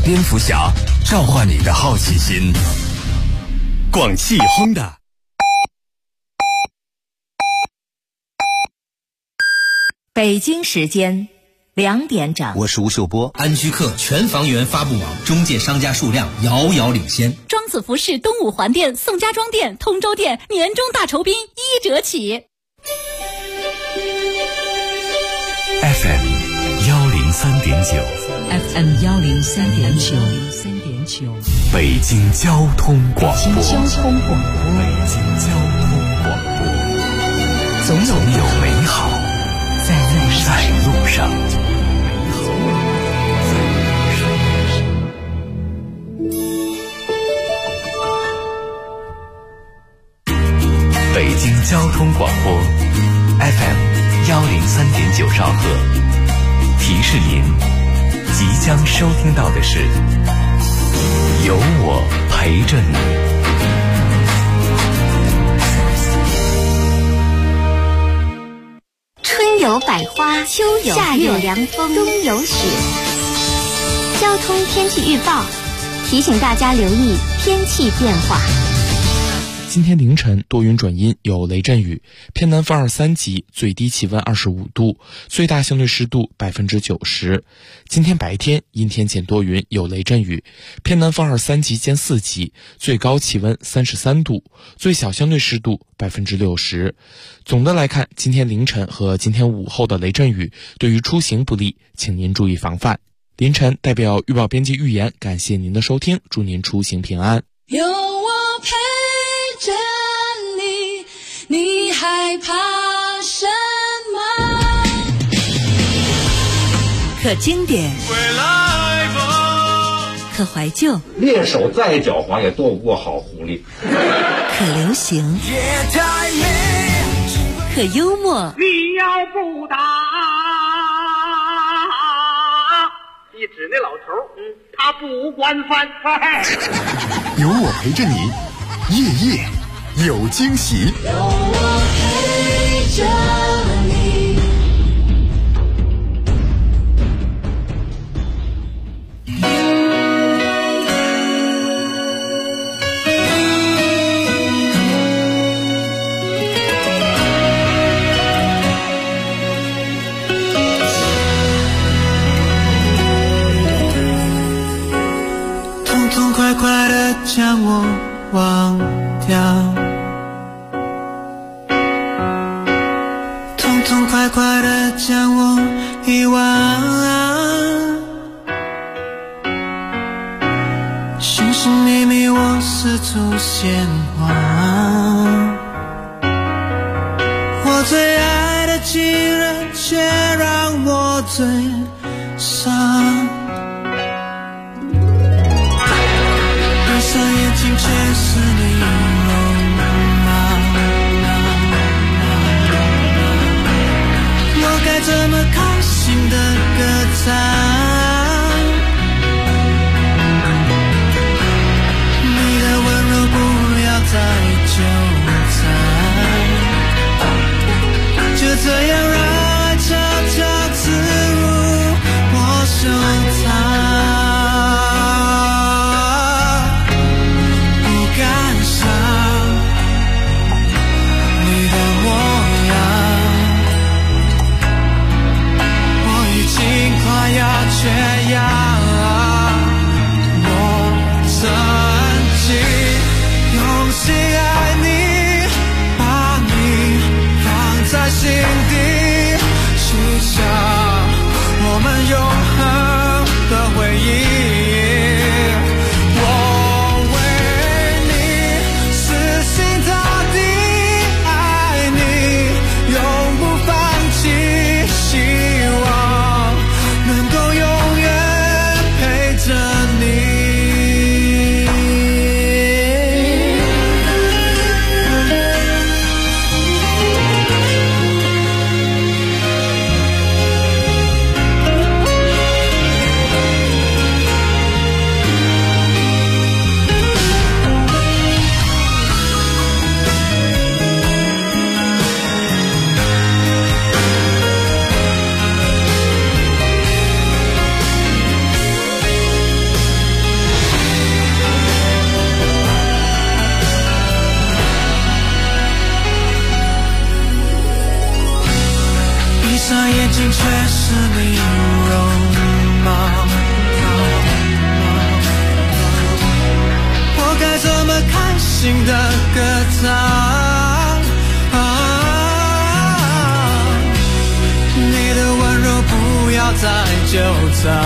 蝙蝠侠，召唤你的好奇心。广汽轰的北京时间2点整， 我是吴秀波。 安居客全房源发布网中介商家数量遥遥领先。 庄子服饰东五环店、宋家庄店、通州店年终大酬宾1折起。 FM 103.9 北京交通广播，总有美好在路上。北京交通广播 FM 103.9兆赫，提示您即将收听到的是有我陪着你。 春有百花，秋有夏有凉风，冬有雪。交通天气预报提醒大家留意天气变化。 今天凌晨多云转阴，有雷阵雨，偏南风2-3级，最低气温25度，最大相对湿度90%。今天白天阴天见多云，有雷阵雨，偏南风2-3级见4级，最高气温33度，最小相对湿度60%。总的来看，今天凌晨和今天午后的雷阵雨对于出行不利，请您注意防范。凌晨代表预报编辑预言，感谢您的收听，祝您出行平安。 有我陪着你，你害怕什么？ 可经典，可怀旧， 猎手再狡猾也躲不过好狐狸。 可流行，可幽默。 你要不打，一指那老头，他不管饭。 有我陪着你，夜夜有惊喜。 有我陪着你。 痛痛快快地将我忘掉，痛痛快快地将我遗忘，寻寻觅觅我四处闲望，我最爱的亲人却让我最伤，闭上眼睛却是你容貌，我该怎么开心的歌唱？你的温柔不要再纠缠，就这样让爱悄悄刺入我胸膛。不感伤。 你的温柔不要再纠缠，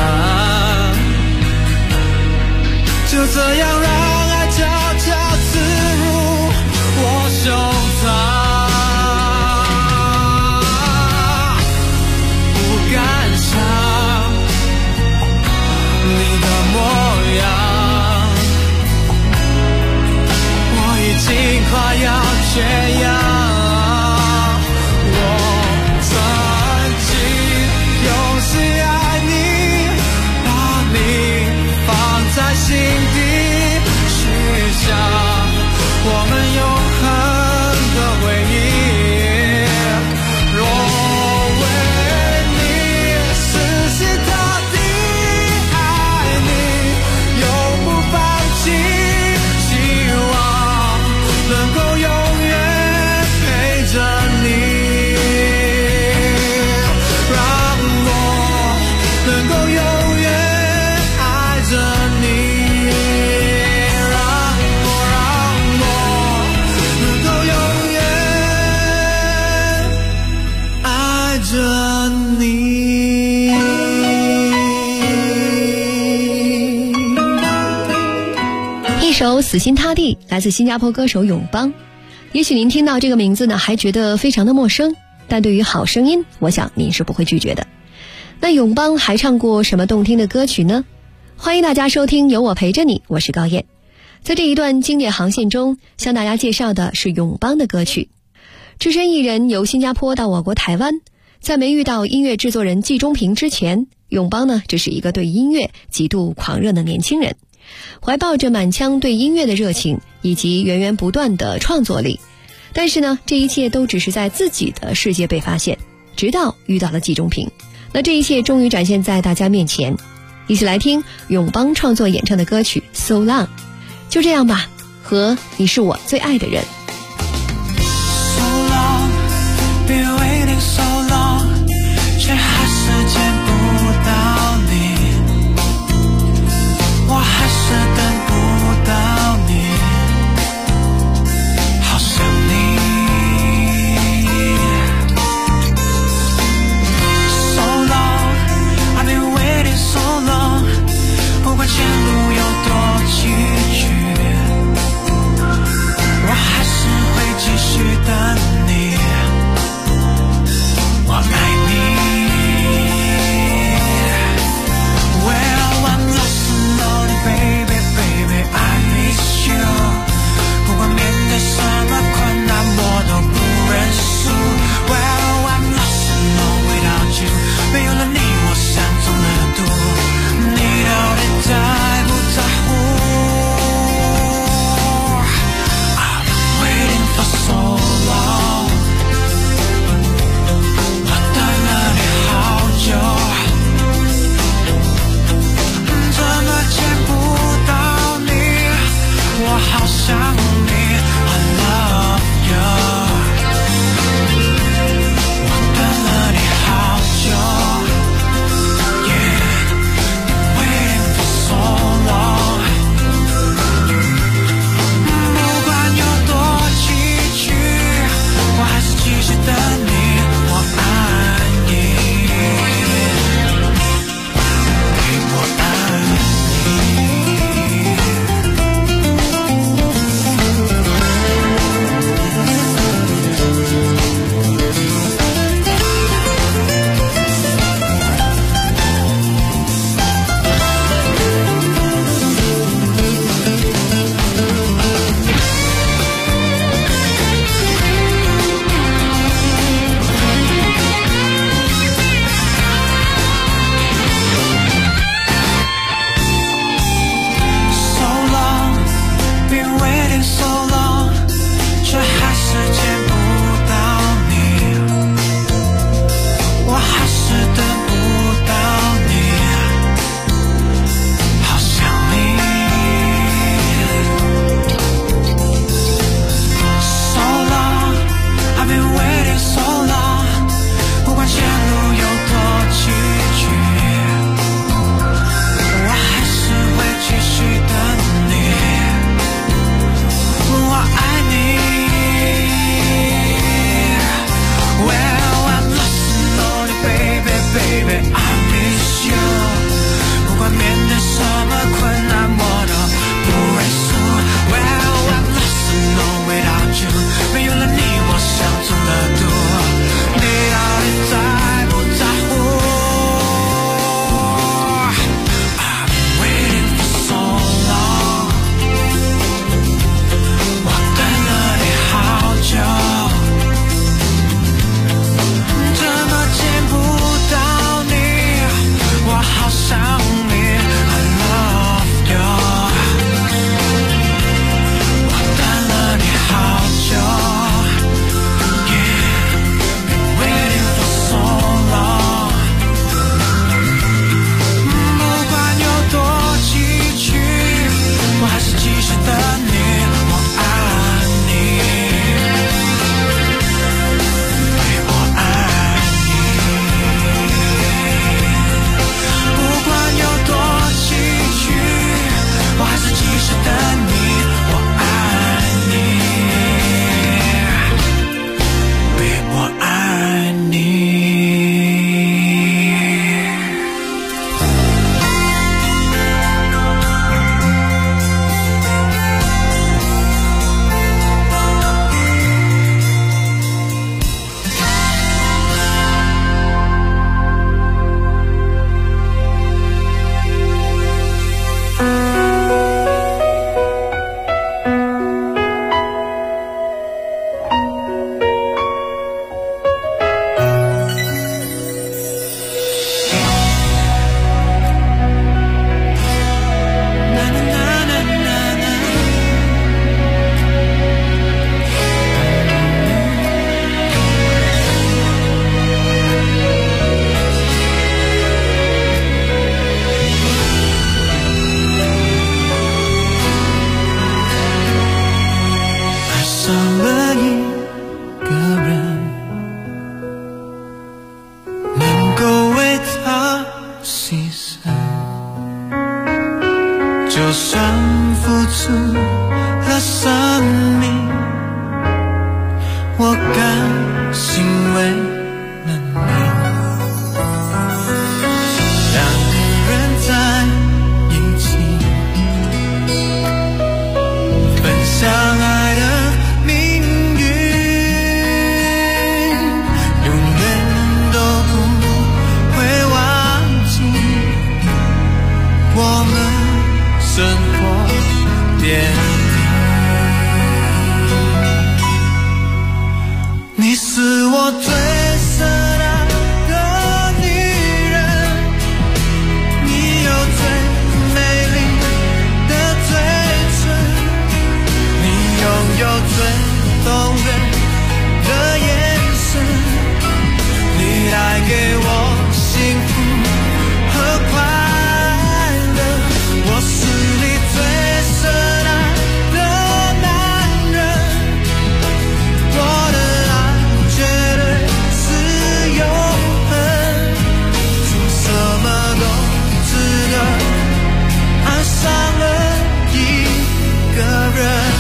就这样让爱悄悄刺入我胸膛。不敢想你的模样，我已经快要缺氧。在心底许下我们永恒的回忆，若为你死心塌地爱你，永不放弃，希望能够永远陪着你，让我能够永远爱着你。 一首死心塌地来自新加坡歌手永邦。也许您听到这个名字呢还觉得非常的陌生，但对于好声音我想您是不会拒绝的。那永邦还唱过什么动听的歌曲呢？欢迎大家收听有我陪着你，我是高燕。在这一段经典航线中，向大家介绍的是永邦的歌曲。只身一人由新加坡到我国台湾，在没遇到音乐制作人季中平之前，永邦呢只是一个对音乐极度狂热的年轻人，怀抱着满腔对音乐的热情以及源源不断的创作力。但是呢，这一切都只是在自己的世界被发现，直到遇到了季中平。那这一切终于展现在大家面前。一起来听永邦创作演唱的歌曲 So Long。 就这样吧，和你是我最爱的人。 So long, been waiting so long， 却还是见不到你，我还是等不到你，好想你。 So long, I've been waiting so long， 不管前路有多崎岖，我还是会继续等你，我爱你。Well, I'm lost and lonely, baby, baby, I miss you。 不管面对什么困难，我都不认输。Well, I'm lost and lonely without you， 没有了你，我像中了毒，你到底在不在乎？ 就算付出了生命，我甘心为了你。两个人在一起，分享爱的命运，永远都不会忘记我们生活点滴。你是我最深爱的女人，你有最美丽的嘴唇，你拥有最动人的眼神，你带给我幸福和快乐，我是你最深爱的男人，我的爱绝对是永恒，做什么都值得，爱上了一个人。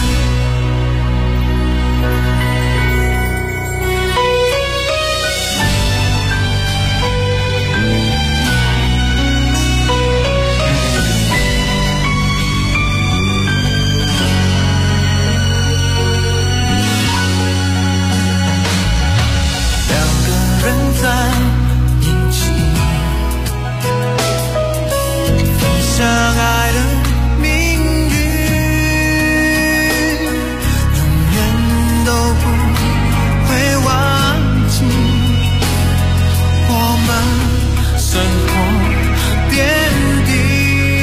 在一起，分享爱的命运，永远都不会忘记我们生活点滴。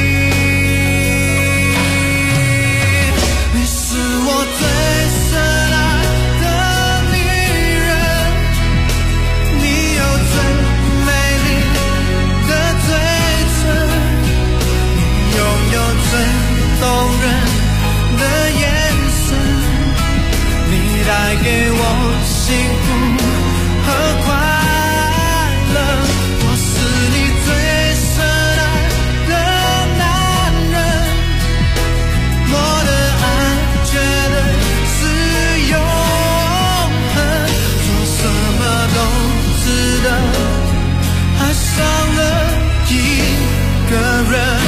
你是我最深爱的女人，你有最美丽的嘴唇，你拥有最动人的眼神，你带给我幸福和快乐，我是你最深爱的男人，我的爱绝对是永恒，做什么都值得，爱上了一个人。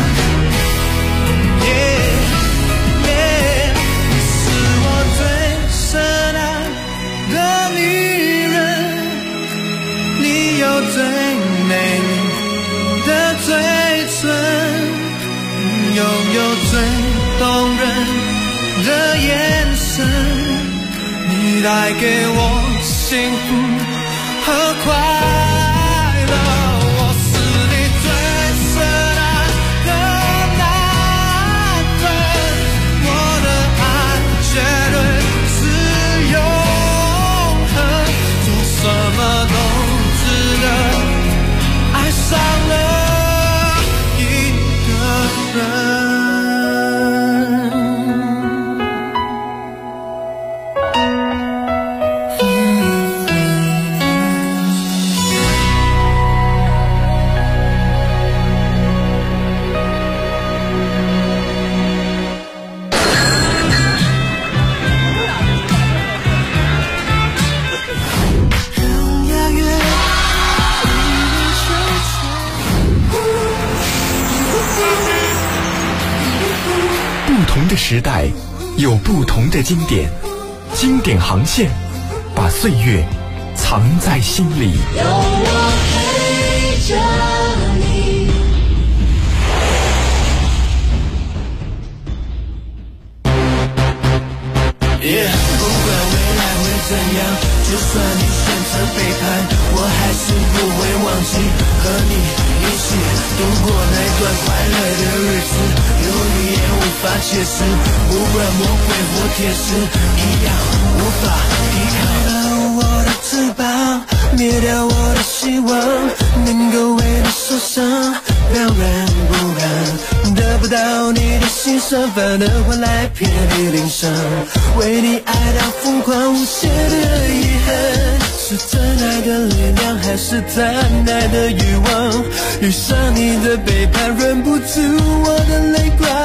你是我最深爱的女人，你有最美丽的嘴唇，你拥有最动人的眼神，你带给我幸福和快乐，我是你最深爱的男人，我的爱绝对是永恒，做什么都值得，爱上了一个人。 不同的时代有不同的经典，经典航线把岁月藏在心里。 有我陪着你。 不管未来会怎样，就算你选择背叛，我还是不会忘记和你一起度过那段快乐的日子，有语言无法解释，不管魔鬼或天使一样无法抵抗。我的翅膀，灭掉我的希望，能够为你受伤，当然不让，得不到你的欣赏，反而换来遍体鳞伤，为你爱到疯狂无限的遗憾，是真爱的力量还是贪爱的欲望，遇上你的背叛，忍不住我的泪光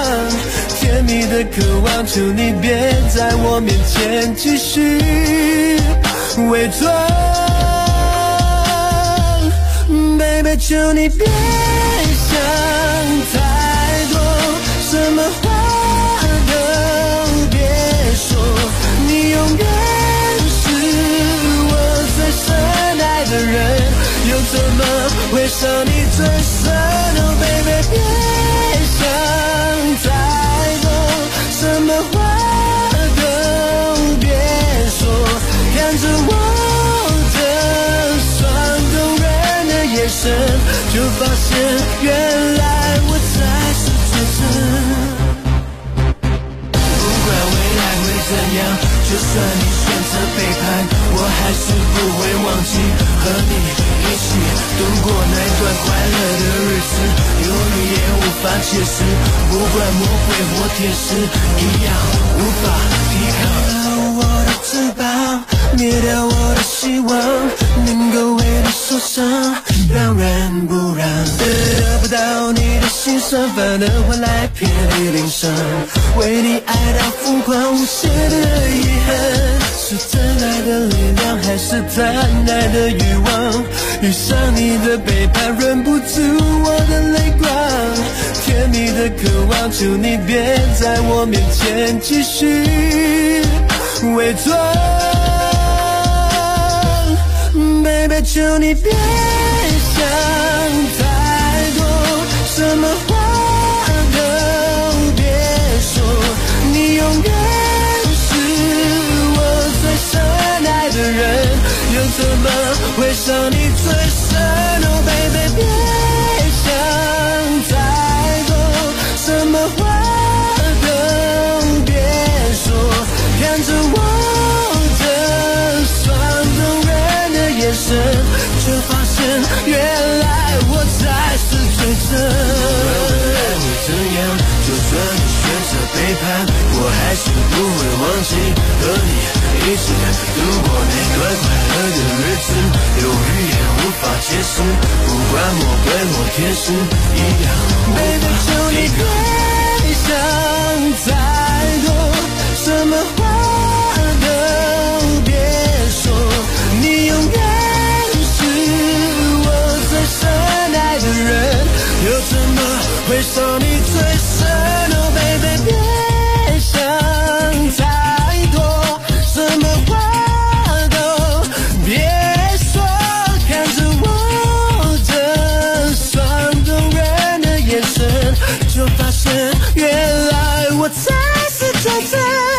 望，求你别在我面前继续伪装。Baby， 求你别想太多，什么话都别说，你永远是我最深爱的人，又怎么会伤你最深？Oh baby， 别想太多，什么话都别说，看着我的双动人的眼神，就发现原来我才是最真。不管未来会怎样，就算你选择背叛，我还是不会忘记和你一起度过那段快乐的日子，有语言无法解释，不管魔鬼或天使一样无法抵抗。我的翅膀灭掉我的希望，能够为你受伤，当然不让。得不到你的欣赏，反而换来遍体鳞伤，为你爱到疯狂，无限的遗憾，是真爱的力量，还是贪爱的欲望？遇上你的背叛，忍不住我的泪光，甜蜜的渴望，求你别在我面前继续伪装。Baby， 求你别想太多，什么话都别说，你永远是我最深爱的人，又怎么会伤你最深？Oh baby， 别想太多，什么话都别说，看着我的双动人的眼神，却发现原来我才是最真。会怎样？就算你选择背叛，我还是不会忘记和你一起度过那段快乐的日子，有语言无法解释，不管魔鬼或天使一样。Baby， 求你别想太多，什么话都别说，你永远是我最深爱的人，又怎么会伤你最深？Oh baby， 别想太多，什么话都别说，看着我的双动人的眼神，就发现原来我才是最真。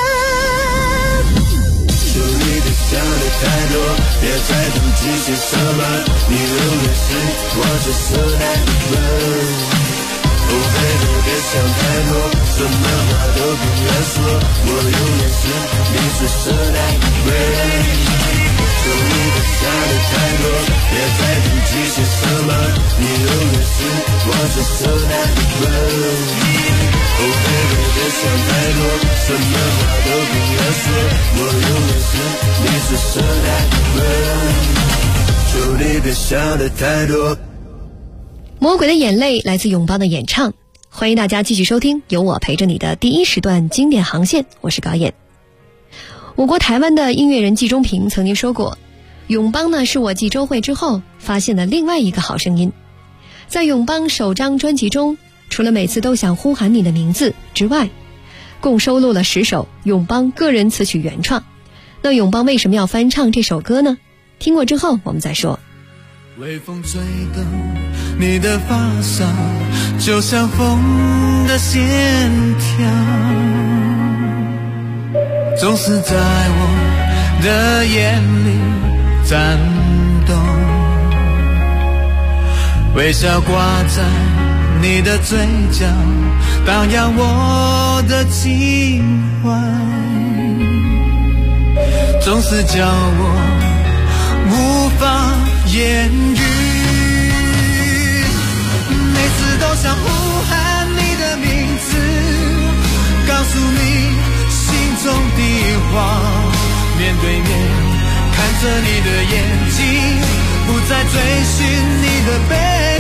求你别想的太多，别再妒忌些什么，你永远是我最深爱的人。Oh baby， 别想太多，什么话都不要说，我永远是你最深爱的人。求你别想的太多，别再妒忌些什么，你永远是我最深爱的人。Oh baby， 别想太多，什么话都不要说，我永远是你最深爱的人。求你别想的太多。 魔鬼的眼泪来自永邦的演唱，欢迎大家继续收听有我陪着你的第一时段经典航线，我是高燕。我国台湾的音乐人季中平曾经说过，永邦呢是我继周蕙之后发现的另外一个好声音。在永邦首张专辑中，除了每次都想呼喊你的名字之外，共收录了10首永邦个人词曲原创。那永邦为什么要翻唱这首歌呢？听过之后我们再说。 微风吹动你的发梢，就像风的线条，总是在我的眼里颤动，微笑挂在你的嘴角，荡漾我的情怀，总是叫我无法言语，每次都想呼喊你的名字，告诉你心中的话，面对面看着你的眼睛，不再追寻你的背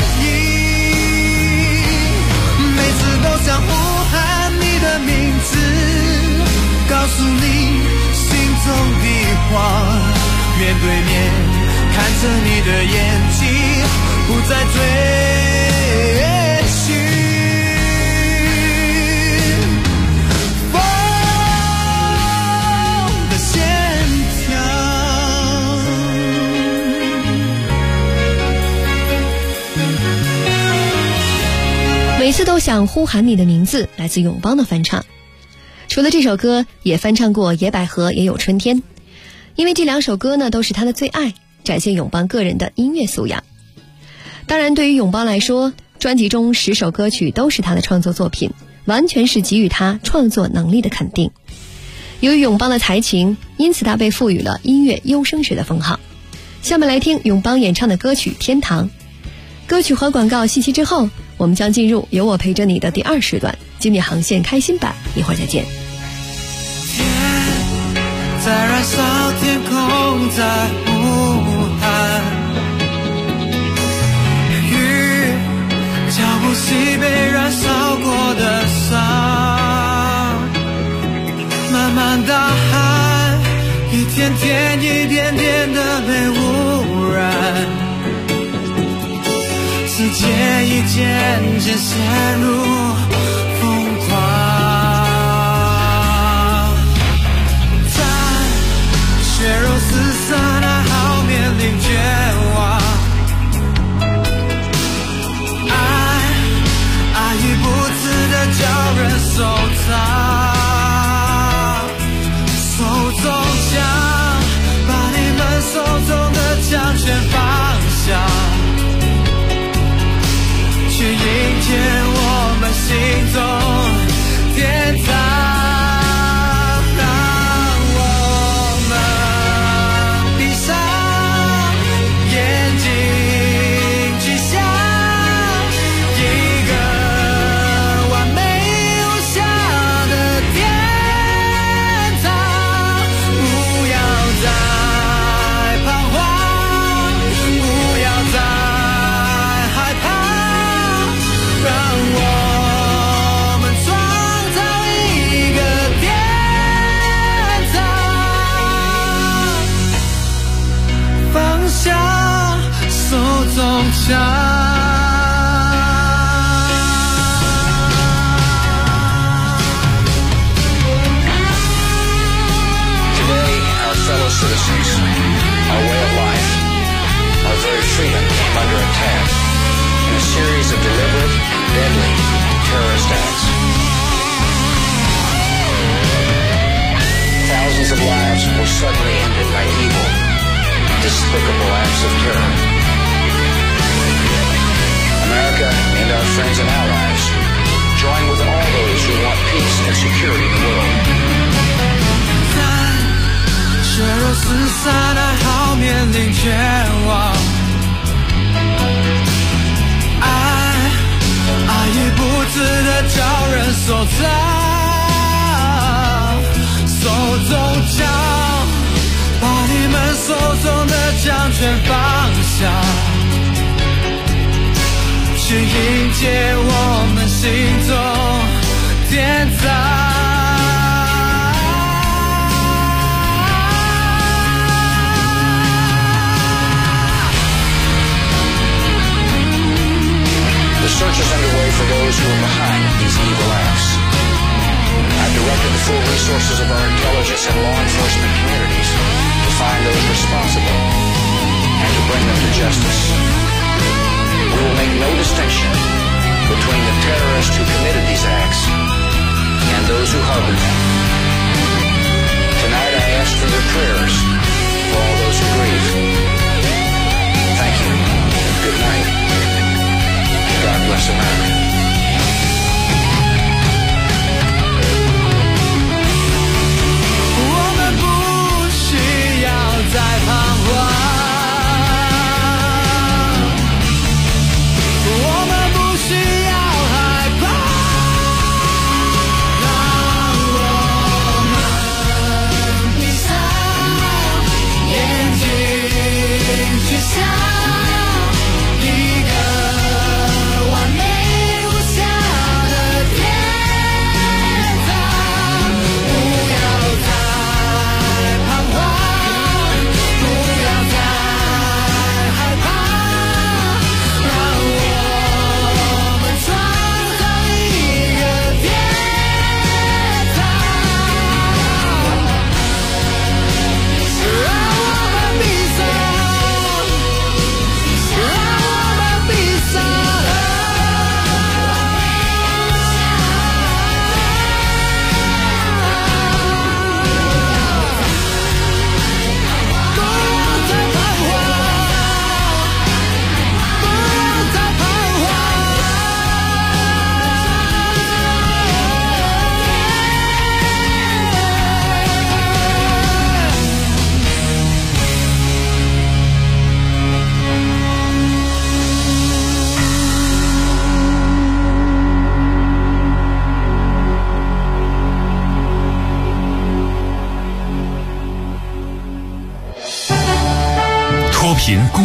影，每次都想呼喊你的名字， 诉你心中的话，面对面看着你的眼睛，不再追寻风的线条。 每次都想呼喊你的名字，来自永邦的翻唱。除了这首歌，也翻唱过《野百合》也有《春天》，因为这两首歌呢都是他的最爱，展现永邦个人的音乐素养。当然，对于永邦来说，专辑中10首歌曲都是他的创作作品，完全是给予他创作能力的肯定。由于永邦的才情，因此他被赋予了音乐优生学的封号。下面来听永邦演唱的歌曲《天堂》。歌曲和广告信息之后，我们将进入有我陪着你的第2时段，经典航线开心版，一会儿再见。 天在燃烧，天空在呼喊，雨浇不熄被燃烧过的伤，漫漫大海一天天一点点的被污染，世界已渐渐陷入疯狂，在血肉四散哀嚎面临绝望，爱已不自的叫人收藏，手中枪把你们手中的枪全放下，去迎接我们心中天堂，让我们闭上眼睛，去想一个完美无瑕的天堂，不要再彷徨，不要再害怕，让我们创造一个天堂，放下手中枪。 Today, our fellow citizens, our way of life, our very freedom came under attack in a series of deliberate, deadly terrorist acts. Thousands of lives were suddenly ended by evil, despicable acts of terror. America and our friends and allies join with all those who want peace and security in the world. 血肉四散哀嚎面临绝望，爱已不自的叫人收藏，手中枪把你们手中的枪全放下，去迎接我们心中天堂。 The search is underway for those who are behind these evil acts. I've directed the full resources of our intelligence and law enforcement communities to find those responsible and to bring them to justice. We will make no distinction between the terrorists who committed these acts and those who harbored them. Tonight I ask for your prayers for all those who grieve. Thank you. Good night. God bless America. 我们不需要再彷徨，我们不需要害怕，让我们闭上眼睛去想一个完美无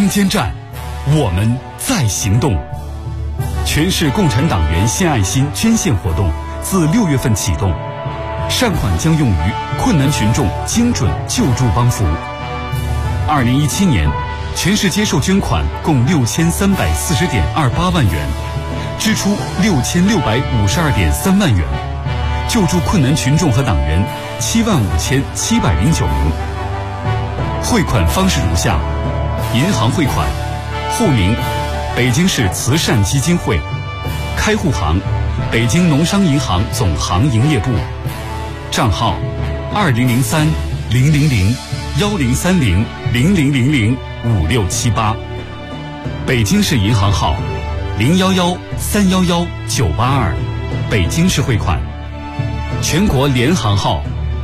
间站，我们在行动。全市共产党员献爱心捐献活动自6月份启动，善款将用于困难群众精准救助帮扶。2017年，全市接受捐款共6340.28万元，支出6652.3万元，救助困难群众和党员75709名。汇款方式如下：银行汇款，户名北京市慈善基金会，开户行北京农商银行总行营业部，账号2033-000-1030-0000-5678，北京市银行号011-311-982，北京市汇款，全国联行号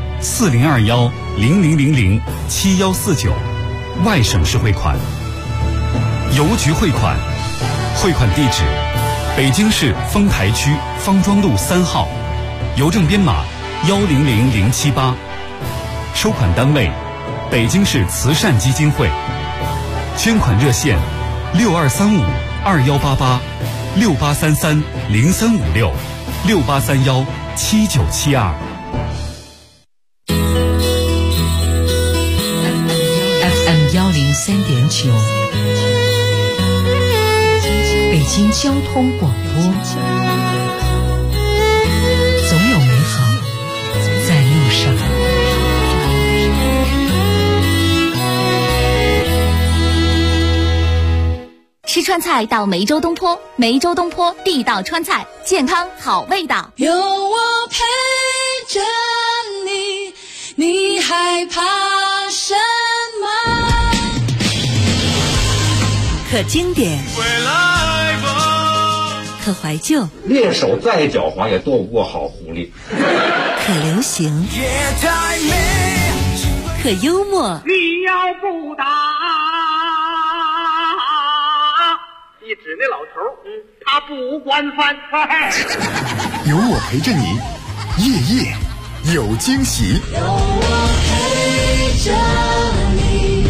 4021-0000-7149，外省市汇款，邮局汇款，汇款地址北京市丰台区方庄路3号，邮政编码100078，收款单位北京市慈善基金会，捐款热线6235-2188、6833-0356、6831-7972。 103.9，北京交通广播，总有美好在路上。 吃川菜到梅州东坡，梅州东坡地道川菜，健康好味道。 有我陪着你，你害怕什么？ 可经典，可怀旧， 猎手再狡猾也躲不过好狐狸。 可流行，可幽默。 你要不打，一指那老头，他不惯犯。 有我陪着你，夜夜有惊喜。 有我陪着你。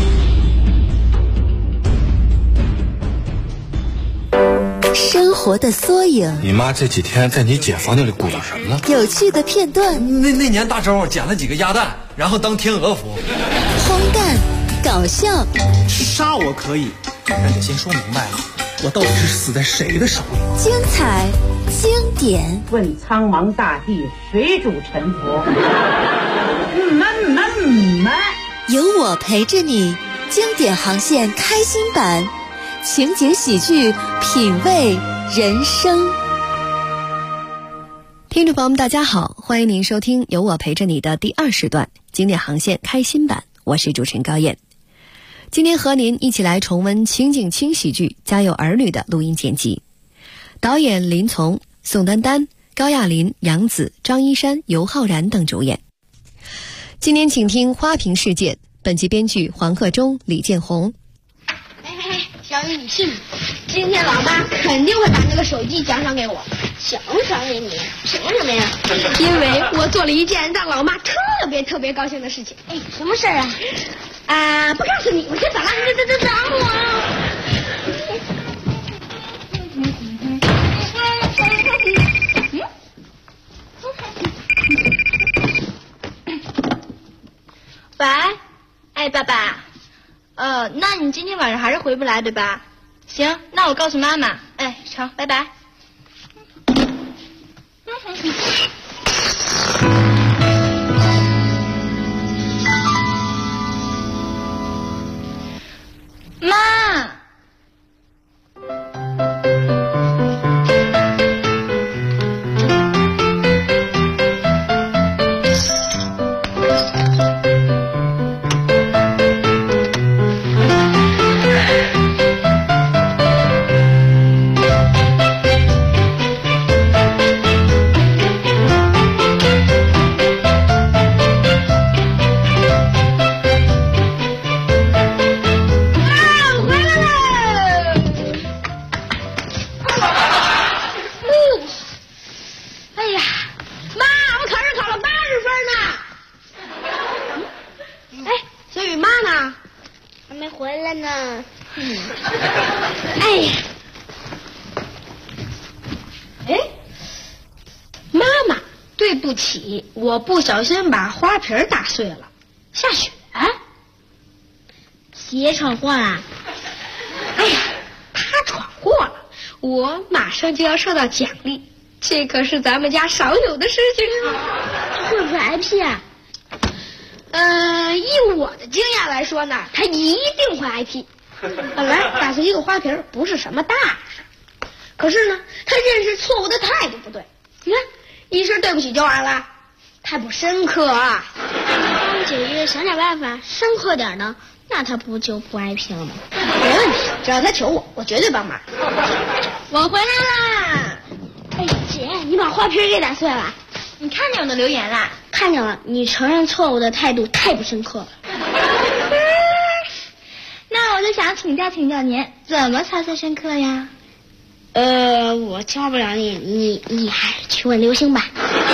生活的缩影， 你妈这几天在你姐房间里鼓捣什么呢？ 有趣的片段。 那年大周捡了几个鸭蛋，然后当天鹅服。 荒诞，搞笑。 杀我可以，但得先说明白了，我到底是死在谁的手里？ 精彩，经典。 问苍茫大地，谁主沉浮？ 有我陪着你，经典航线开心版。情景喜剧，品味人生。 听众朋友们大家好，欢迎您收听有我陪着你的第2时段经典航线开心版，我是主持人高燕。今天和您一起来重温情景轻喜剧《家有儿女》的录音剪辑，导演林从、宋丹丹、高亚麟、杨紫、张一山、尤浩然等主演。今天请听花瓶事件，本集编剧黄鹤中、李建红。 小雨，你信吗？今天老妈肯定会把那个手机奖赏给我。奖赏给你？凭什么呀？因为我做了一件让老妈特别高兴的事情。哎，什么事儿啊？不告诉你，我先走了。这等我。喂，哎，爸爸。那你今天晚上还是回不来对吧？行，那我告诉妈妈。哎，成，拜拜。妈。 哎呀，哎，妈妈，对不起，我不小心把花瓶打碎了。下雪，鞋闯祸了。哎呀，他闯祸了，我马上就要受到奖励，这可是咱们家少有的事情啊。会不会挨批啊？以我的经验来说呢，他一定会挨批。本来打碎一个花瓶不是什么大事，可是呢，他认识错误的态度不对。你看，一声对不起就完了，太不深刻啊！姐姐想点办法，深刻点呢，那他不就不挨批了吗？没问题，只要他求我，我绝对帮忙。我回来啦！哎，姐，你把花瓶给打碎了。你看见我的留言啦？看见了，你承认错误的态度太不深刻了。那我就想请教您，怎么才算深刻呀？我教不了你，你还是去问刘星吧。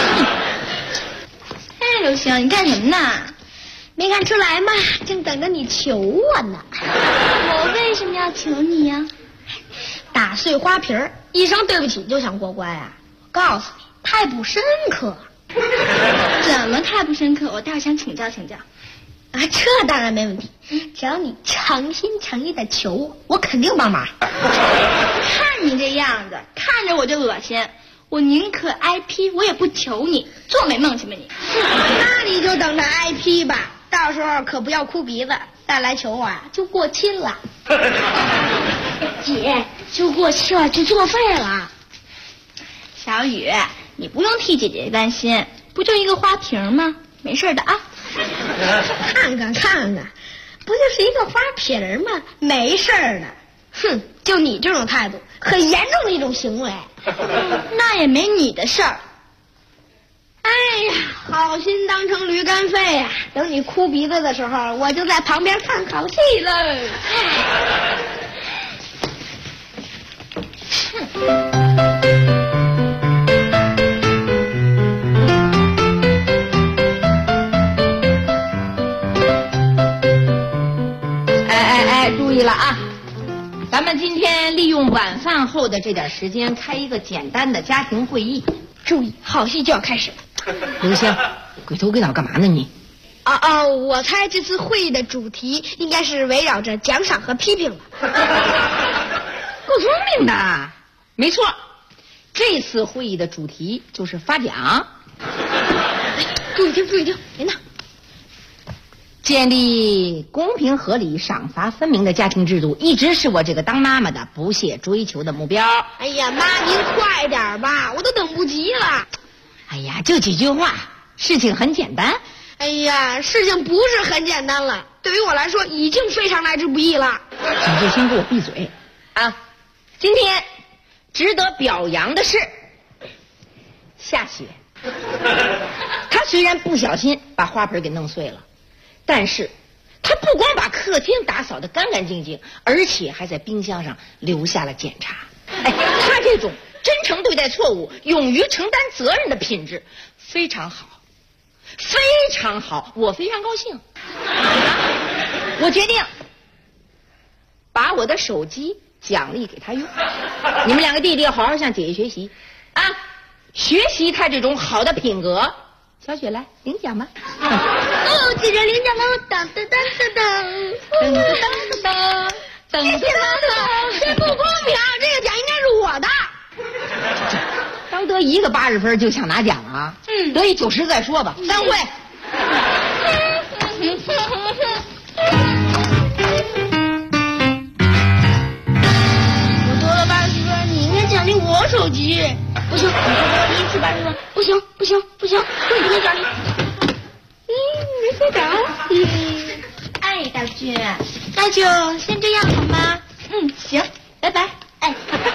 哎，刘星，你干什么呢？没看出来吗？正等着你求我呢。我为什么要求你呀？打碎花瓶，一声对不起就想过关啊？我告诉你，太不深刻。怎么太不深刻？我倒想请教。啊，这当然没问题，只要你诚心诚意的求我，我肯定帮忙。看你这样子，看着我就恶心，我宁可挨批，我也不求你，做美梦去吧你。那你就等着挨批吧，到时候可不要哭鼻子，再来求我啊，就过期了。姐，就过期了，就作废了。小雨，你不用替姐姐担心，不就一个花瓶吗？没事的啊。看看，不就是一个花瓶吗？没事的。哼，就你这种态度，很严重的一种行为。那也没你的事儿。哎呀，好心当成驴肝肺呀！等你哭鼻子的时候，我就在旁边看好戏了。 注意了啊！咱们今天利用晚饭后的这点时间开一个简单的家庭会议。 注意，好戏就要开始了。 刘星，鬼头鬼脑干嘛呢你？ 我猜这次会议的主题应该是围绕着奖赏和批评吧。 够聪明的，没错，这次会议的主题就是发奖。 注意听，别闹。 建立公平合理、赏罚分明的家庭制度，一直是我这个当妈妈的不懈追求的目标。 哎呀，妈，您快点吧，我都等不及了。 哎呀，就几句话，事情很简单。 哎呀，事情不是很简单了，对于我来说已经非常来之不易了。 你就先给我闭嘴啊！今天值得表扬的是下雪。他虽然不小心把花盆给弄碎了，但是他不光把客厅打扫得干干净净，而且还在冰箱上留下了检查。哎，他这种真诚对待错误、勇于承担责任的品质非常好，非常好，我非常高兴。我决定把我的手机奖励给他用。你们两个弟弟要好好向姐姐学习啊，学习他这种好的品格。小雪来领奖吧。 姐姐领奖喽！当当当当当当当当当当！这不公平，这个奖应该是我的。 刚得一个80分就想拿奖啊？得一90再说吧。散会。 我得了80分，你应该奖励我手机。不行，你一次80分，不行，我一定要奖励。没睡着。哎，大舅，先这样好吗？行，拜拜。哎，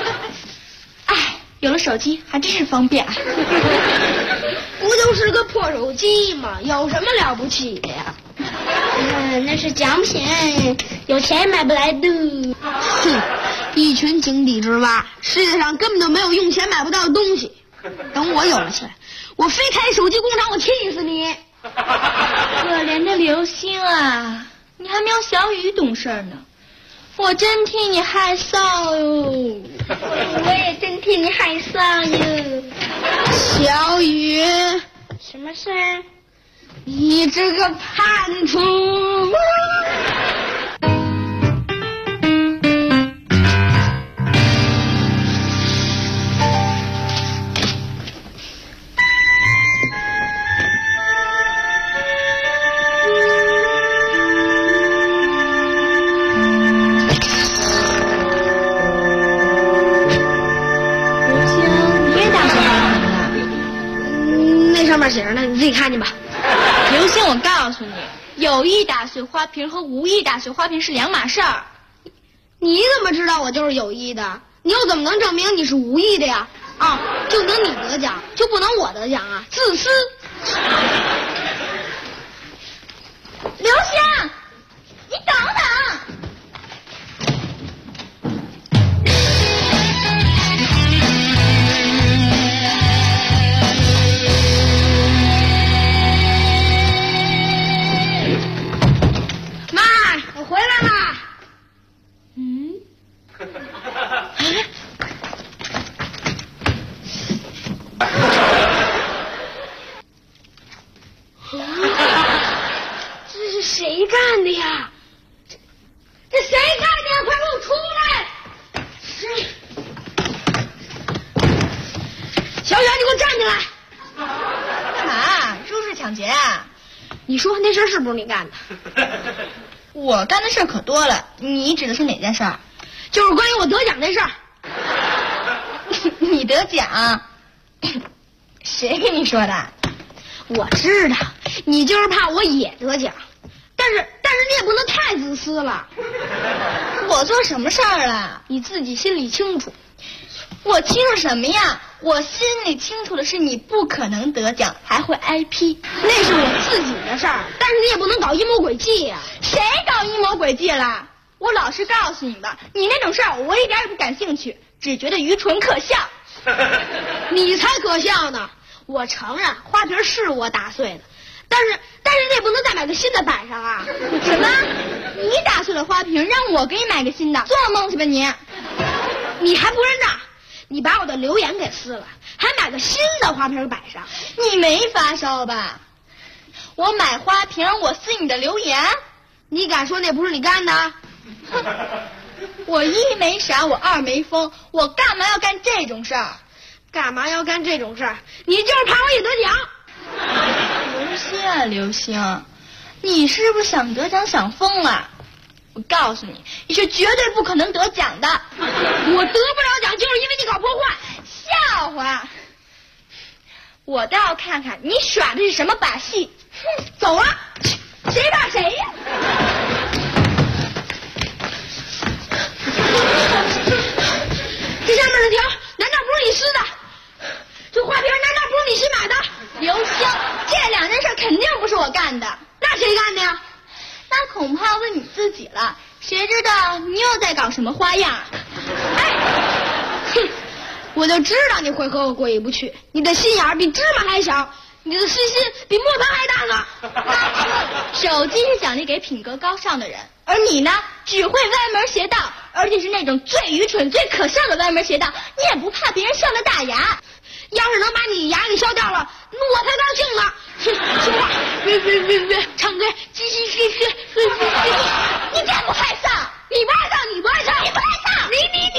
有了手机还真是方便。不就是个破手机吗？有什么了不起的呀？那是奖品，有钱也买不来的。哼，一群井底之蛙，世界上根本就没有用钱买不到的东西。等我有了钱，我非开手机工厂，我气死你！可怜的刘星啊，你还没有小雨懂事呢。 我真替你害臊哟。我也真替你害臊哟。 小雨， 什么事儿？ 你这个叛徒！上面写着呢，你自己看见吧。 刘星，我告诉你，有意打碎花瓶和无意打碎花瓶是两码事儿。你怎么知道我就是有意的？你又怎么能证明你是无意的呀？啊，就能你得奖，就不能我得奖啊？自私！ 刘星，你等等。 回来啦！这是谁干的呀？这谁干的呀？快给我出来！小远，你给我站起来！ 干嘛？入室抢劫啊？ 你说那事是不是你干的？ 我干的事可多了，你指的是哪件事儿？ 就是关于我得奖那事儿。 你得奖？谁跟你说的？ 我知道，你就是怕我也得奖，但是你也不能太自私了。 我做什么事儿了？ 你自己心里清楚。 我清楚什么呀？我心里清楚的是你不可能得奖，还会挨批。 那是我自己的事儿，但是你也不能搞阴谋诡计呀。 谁搞阴谋诡计了？我老实告诉你吧，你那种事儿我一点也不感兴趣，只觉得愚蠢可笑。 你才可笑呢！我承认花瓶是我打碎的，但是你也不能再买个新的摆上啊！ 什么？你打碎了花瓶，让我给你买个新的？做梦去吧你！ 你还不认账？你把我的留言给撕了，还买个新的花瓶摆上， 你没发烧吧？我买花瓶，我撕你的留言， 你敢说那不是你干的？ 我一没傻，我二没疯，我干嘛要干这种事儿？ 干嘛要干这种事儿？你就是怕我也得奖。 刘星啊，刘星，你是不是想得奖想疯了？我告诉你，你是绝对不可能得奖的。 我得不了奖就是因为你搞破坏。 笑话！我倒要看看你耍的是什么把戏。 哼，走了，谁打谁呀？这上面的条难道不是你撕的？这花瓶难道不是你新买的？ 刘星，这两件事肯定不是我干的。 那谁干的呀？ 那恐怕问你自己了，谁知道你又在搞什么花样？ 哎，哼，我就知道你会和我过意不去。你的心眼儿比芝麻还小，你的私心比磨盘还大呢。 手机是奖励给品格高尚的人，而你呢，只会歪门邪道，而且是那种最愚蠢、最可笑的歪门邪道。你也不怕别人笑得大牙？ 要是能把你牙给削掉了，我才高兴呢。说话，别，唱歌，嘻， 你真不害臊！ 你不害臊，你不害臊， 你不害臊！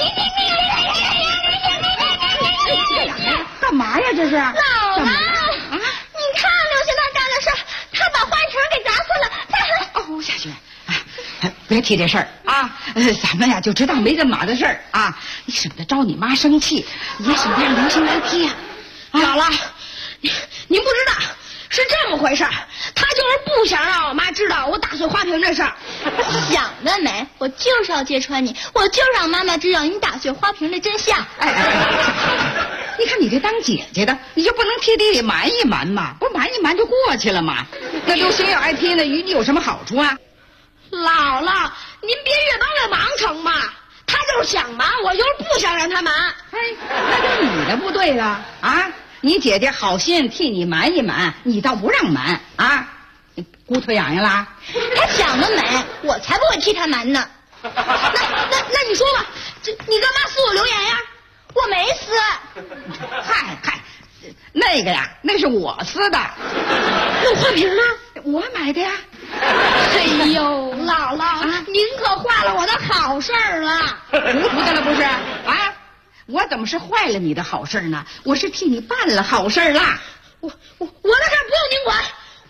你，干嘛呀？这是姥姥，你看刘星他干的事，他把花瓶给砸碎了，他还…… 哦，夏雪，别提这事儿啊！咱们呀就知道没这码的事儿啊，你省得招你妈生气，也省得让刘星来批呀。 姥姥，您不知道是这么回事儿，他就是不想让我妈知道我打碎花瓶这事儿。 想得美！我就是要揭穿你，我就是让妈妈知道你打碎花瓶的真相。 你看你这当姐姐的，你就不能贴地里瞒一瞒嘛？不瞒一瞒就过去了嘛？那刘星要挨批呢，与你有什么好处啊？ 姥姥，您别越帮越忙成吗？他就是想瞒，我就是不想让他瞒。 哎，那就你的不对了啊！你姐姐好心替你瞒一瞒，你倒不让瞒啊？你骨头痒痒啦？ 他想得美，我才不会替他瞒呢。 那你说吧，你干嘛撕我留言呀？我没撕。 嗨，那个呀，那是我撕的。 那花瓶呢？ 我买的呀。 哎呦，姥姥，您可坏了我的好事儿了。 糊涂的了不是？啊，我怎么是坏了你的好事呢？我是替你办了好事啦。 我的事不用您管。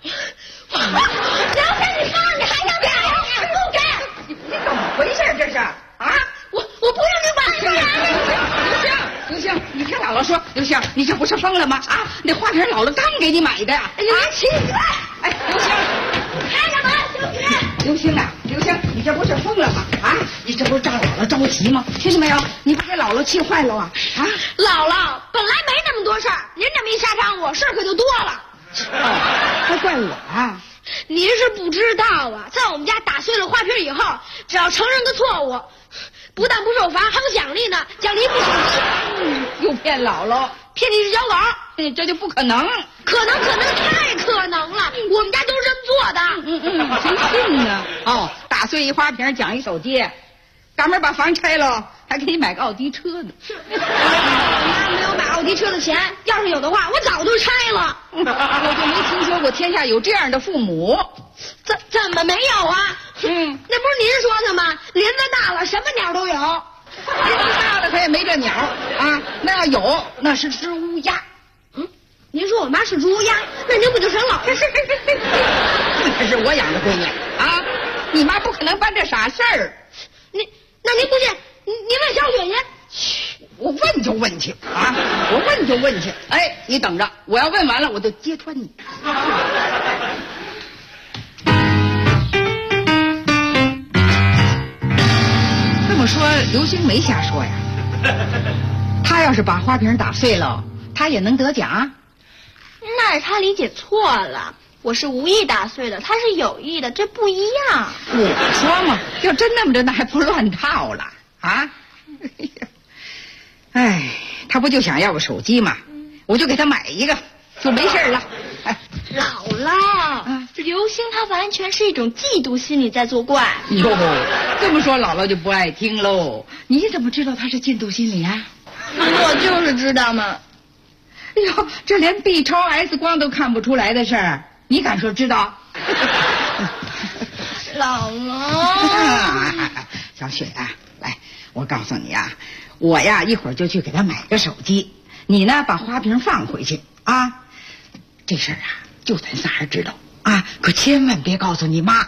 刘星，你说你还要干？不干！ 你怎么回事这是？啊？ 我不用您管。 刘星，你听姥姥说，刘星，你这不是疯了吗？啊，那花瓶姥姥刚给你买的呀！ 你别气我！ 哎，刘星， 开着门， 刘星啊，刘星，你这不是疯了吗？啊，你这不是让姥姥着急吗？听见没有？你不给姥姥气坏了啊？啊， 姥姥本来没那么多事儿，您这么一瞎嚷我，事儿可就多了。 还怪我啊？ 您是不知道啊，在我们家打碎了花瓶以后，只要承认个错误，不但不受罚，还有奖励呢，奖励不少。 又骗姥姥， 骗你是小狗， 这就不可能。 可能，太可能了，我们家都是这么做的。 谁信呢？哦，打碎一花瓶奖一手机，赶明儿把房拆了，还给你买个奥迪车呢。 我妈没有买奥迪车的钱，要是有的话，我早就拆了。 我就没听说过天下有这样的父母。 怎么没有啊？那不是您说的吗？林子大了，什么鸟都有。 林子大了，可也没这鸟啊。那要有，那是只乌鸦。 您说我妈是猪鸭，那您不就成老？ 这是我养的闺女啊！你妈不可能办这傻事儿。 那您不信，您问小雪去。 我问就问去啊！我问就问去。哎，你等着，我要问完了，我就揭穿你。这么说，刘星没瞎说呀。他要是把花瓶打碎了，他也能得奖。 那是他理解错了，我是无意打碎的，他是有意的，这不一样。 我说嘛，要真那么着，那还不乱套了啊？哎，他不就想要个手机吗？我就给他买一个，就没事了。 姥姥，刘星他完全是一种嫉妒心理在作怪。 哟，这么说姥姥就不爱听喽。你怎么知道他是嫉妒心理啊？ 我就是知道嘛。 哎呦，这连 B 超 X 光都看不出来的事儿，你敢说知道？ 姥姥， 小雪啊，来，我告诉你啊，我呀一会儿就去给他买个手机，你呢把花瓶放回去啊。这事儿啊，就咱仨人知道啊，可千万别告诉你妈。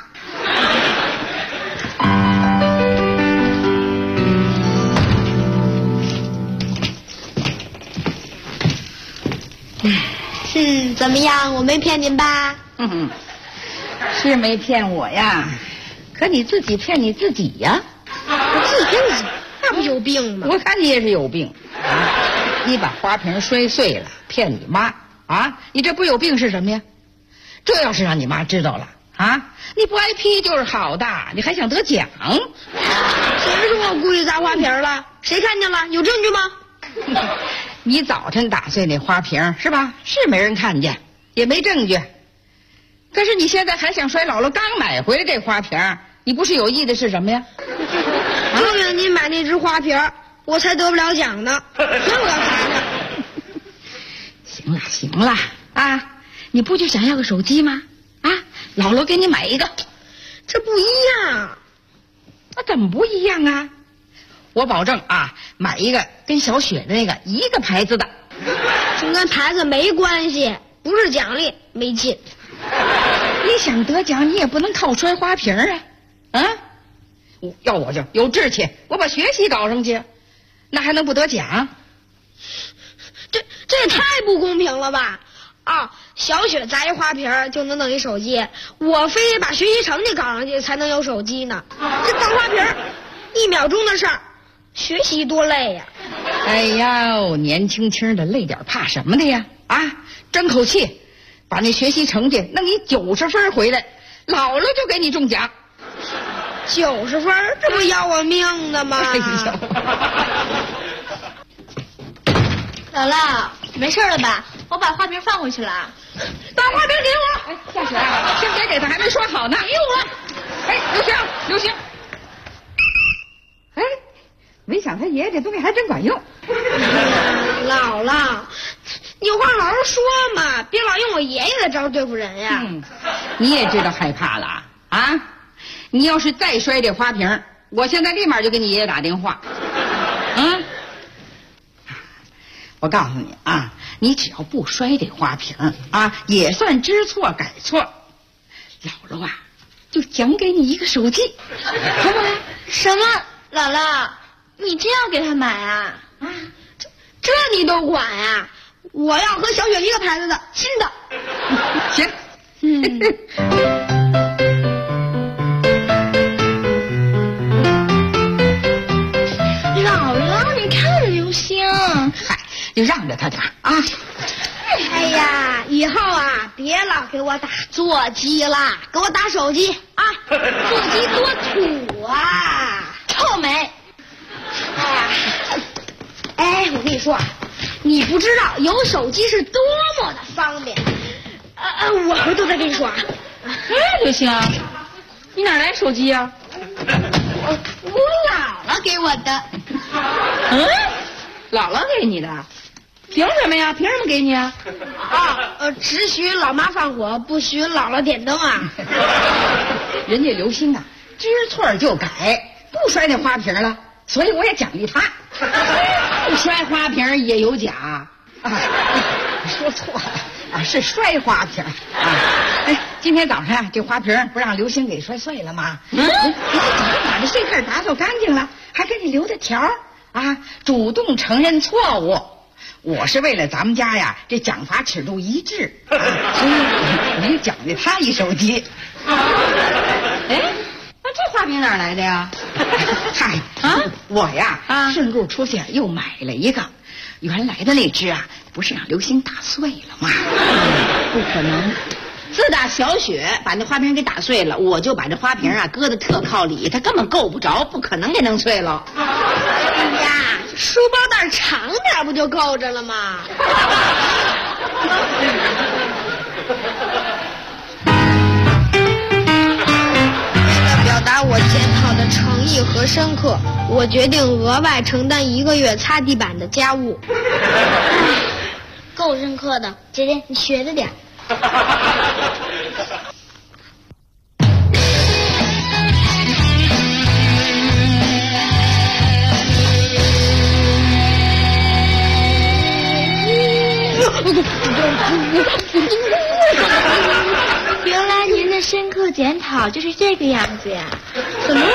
怎么样？我没骗您吧？ 是没骗我呀，可你自己骗你自己呀。 我自己骗自己，那不有病吗？ 我看你也是有病啊！你把花瓶摔碎了，骗你妈啊！你这不有病是什么呀？这要是让你妈知道了啊，你不挨批就是好的，你还想得奖？ 谁说我故意砸花瓶了？谁看见了？有证据吗？ 你早晨打碎那花瓶是吧？是没人看见，也没证据。可是你现在还想摔姥姥刚买回来这花瓶，你不是有意的是什么呀？ 就因为你买那只花瓶，我才得不了奖呢。所以我要砸它。 行了啊！你不就想要个手机吗？啊，姥姥给你买一个。 这不一样。 那怎么不一样啊？我保证啊，买一个跟小雪的那个一个牌子的。 这跟牌子没关系，不是奖励，没劲。 你想得奖，你也不能靠摔花瓶啊！啊，我就有志气，我把学习搞上去，那还能不得奖？ 这也太不公平了吧！啊，小雪砸一花瓶就能弄一手机，我非得把学习成绩搞上去才能有手机呢。这放花瓶1秒钟的事儿，学习多累呀！ 哎呦，年轻轻的累点怕什么的呀？啊，争口气，把那学习成绩弄你90分回来，姥姥就给你中奖。 90分，这不要我命的吗？ 哎呦， 姥姥，没事了吧？我把花瓶放回去了。把花瓶给我！ 哎，夏雪，先别给他，还没说好呢。 给我！ 哎，刘星， 没想他爷爷这东西还真管用。 姥姥，你有话好好说嘛，别老用我爷爷的招对付人呀。 你也知道害怕了啊？你要是再摔这花瓶，我现在立马就给你爷爷打电话。我告诉你啊，你只要不摔这花瓶啊，也算知错改错。姥姥啊，就奖给你一个手机，好不好？ 什么？姥姥，你真要给他买啊？这你都管啊？我要和小雪一个牌子的新的。 行。 姥姥，你看流星。 嗨，就让着他点啊。 哎呀，以后啊，别老给我打座机了，给我打手机啊！座机多土啊，臭美。哎，我跟你说，你不知道有手机是多么的方便。我回头再跟你说啊。 刘星，你哪来手机啊？ 我姥姥给我的。 姥姥给你的？凭什么呀？凭什么给你啊？ 只许老妈放火，不许姥姥点灯啊！ 人家刘星啊，知错就改，不摔那花瓶了，所以我也奖励他。不摔花瓶也有奖啊！说错了啊，是摔花瓶啊！哎，今天早上这花瓶不让刘星给摔碎了吗？早就把这碎片打扫干净了，还给你留的条啊，主动承认错误。我是为了咱们家呀，这奖罚尺度一致，所以我就奖励他一手机。哎，那这花瓶哪来的呀？嗨我呀顺路出去又买了一个，原来的那只啊，不是让刘星打碎了吗？不可能。自打小雪把那花瓶给打碎了，我就把这花瓶啊搁得特靠里，它根本够不着，不可能给弄碎了。 哎呀，书包带长点不就够着了吗？为了表达我检讨的诚意和深刻，我决定额外承担1个月擦地板的家务。够深刻的，姐姐你学着点。原来您的深刻检讨就是这个样子呀？怎么了？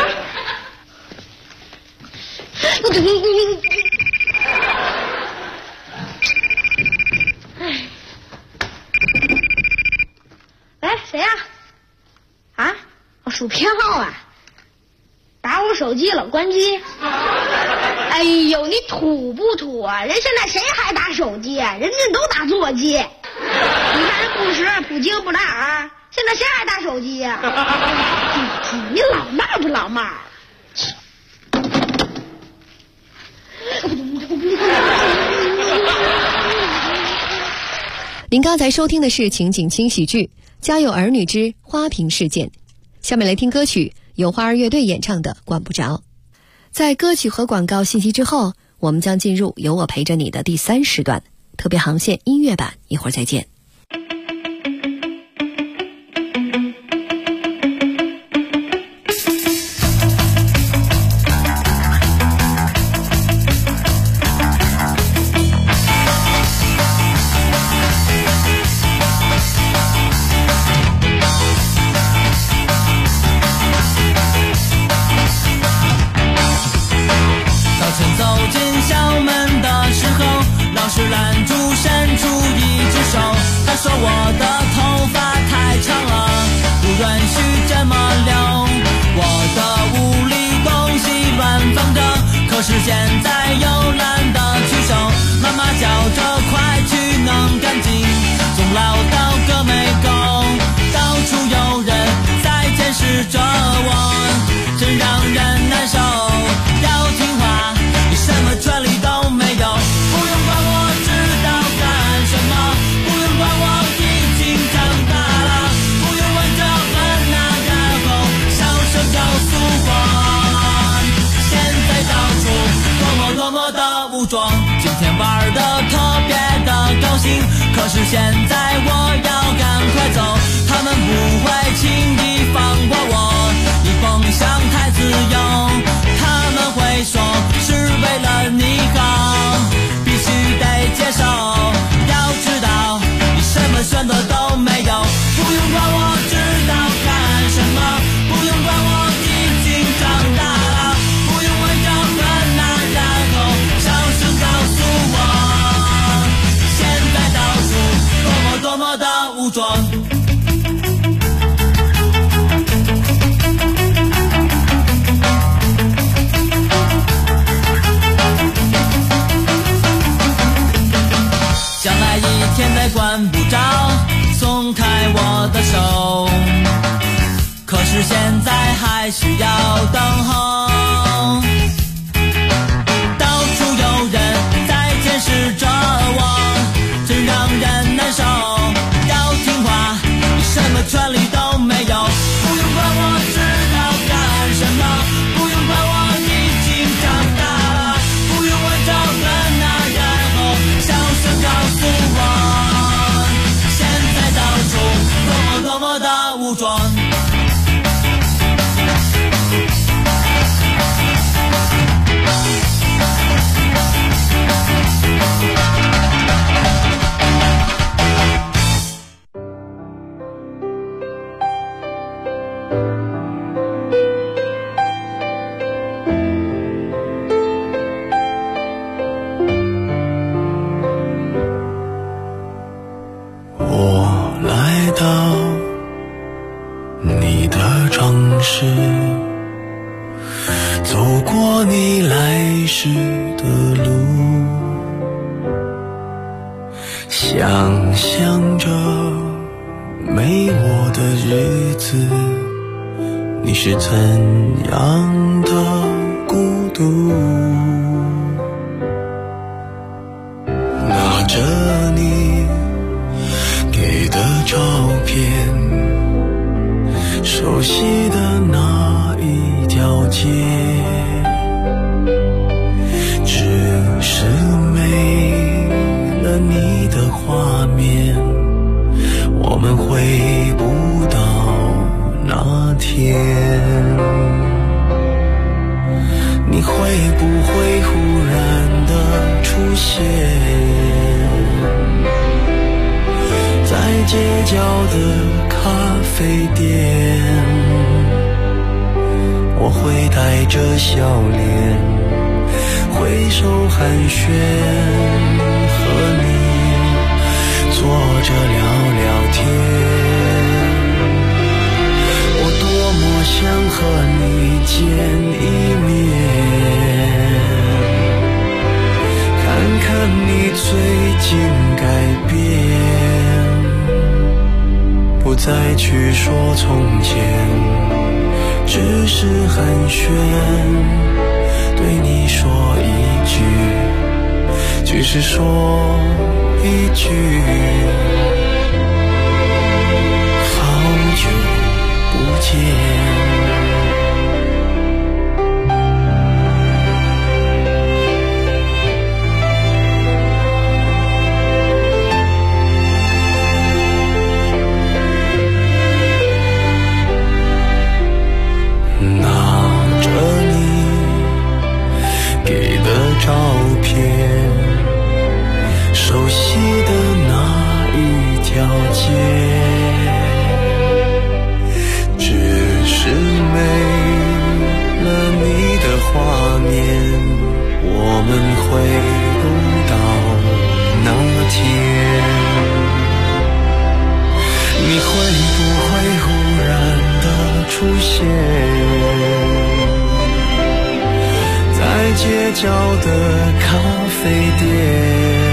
哎，谁呀？鼠标啊！打我手机了，关机。哎呦，你土不土啊？人现在谁还打手机啊？人家都打座机。你看人不识普京不大啊，现在谁还打手机呀？你老骂不老骂？ 您刚才收听的是情景轻喜剧《家有儿女之花瓶事件》，下面来听歌曲，由花儿乐队演唱的《管不着》。在歌曲和广告信息之后，我们将进入有我陪着你的第3时段，特别航线音乐版，一会儿再见。 是现在又懒得去收，妈妈叫着快去弄干净，从老到个没够，到处有人在监视着我，真让人难受。要听话，你什么权利都没有，不用管我知道干什么，不用管我已经长大了，不用问这和那，然后小声告诉我，现在到处武装，今天玩得特别的高兴，可是现在我要赶快走，他们不会轻易放过我，你梦想太自由，他们会说是为了你好，必须得接受，要知道你什么选择都没有，不用管我知道干什么，不用管我已经长大了，不用问着很难，然后小声告诉我，现在到处多么的武装。将来一天再管不着，松开我的手，可是现在还需要等候，到处有人在监视着我，真让人难受，要听话，你什么权利都没有，不用管我知道干什么，不用管我已经长大了，不用问着很难，然后小声告诉我，现在到处多么的武装。 走过你来时的路，想象着没我的日子，你是怎样的孤独，拿着你给的照片，熟悉的那一条街，只是没了你的画面，我们回不到那天。你会不会忽然的出现在街角的咖啡店，我会带着笑脸挥手寒暄，和你坐着聊聊天。我多么想和你见一面，看看你最近改变，不再去说从前，只是寒暄，对你说一句，只是说一句，好久不见。照片，熟悉的那一条街，只是没了你的画面，我们回不到那天。你会不会忽然的出现在街角的咖啡店，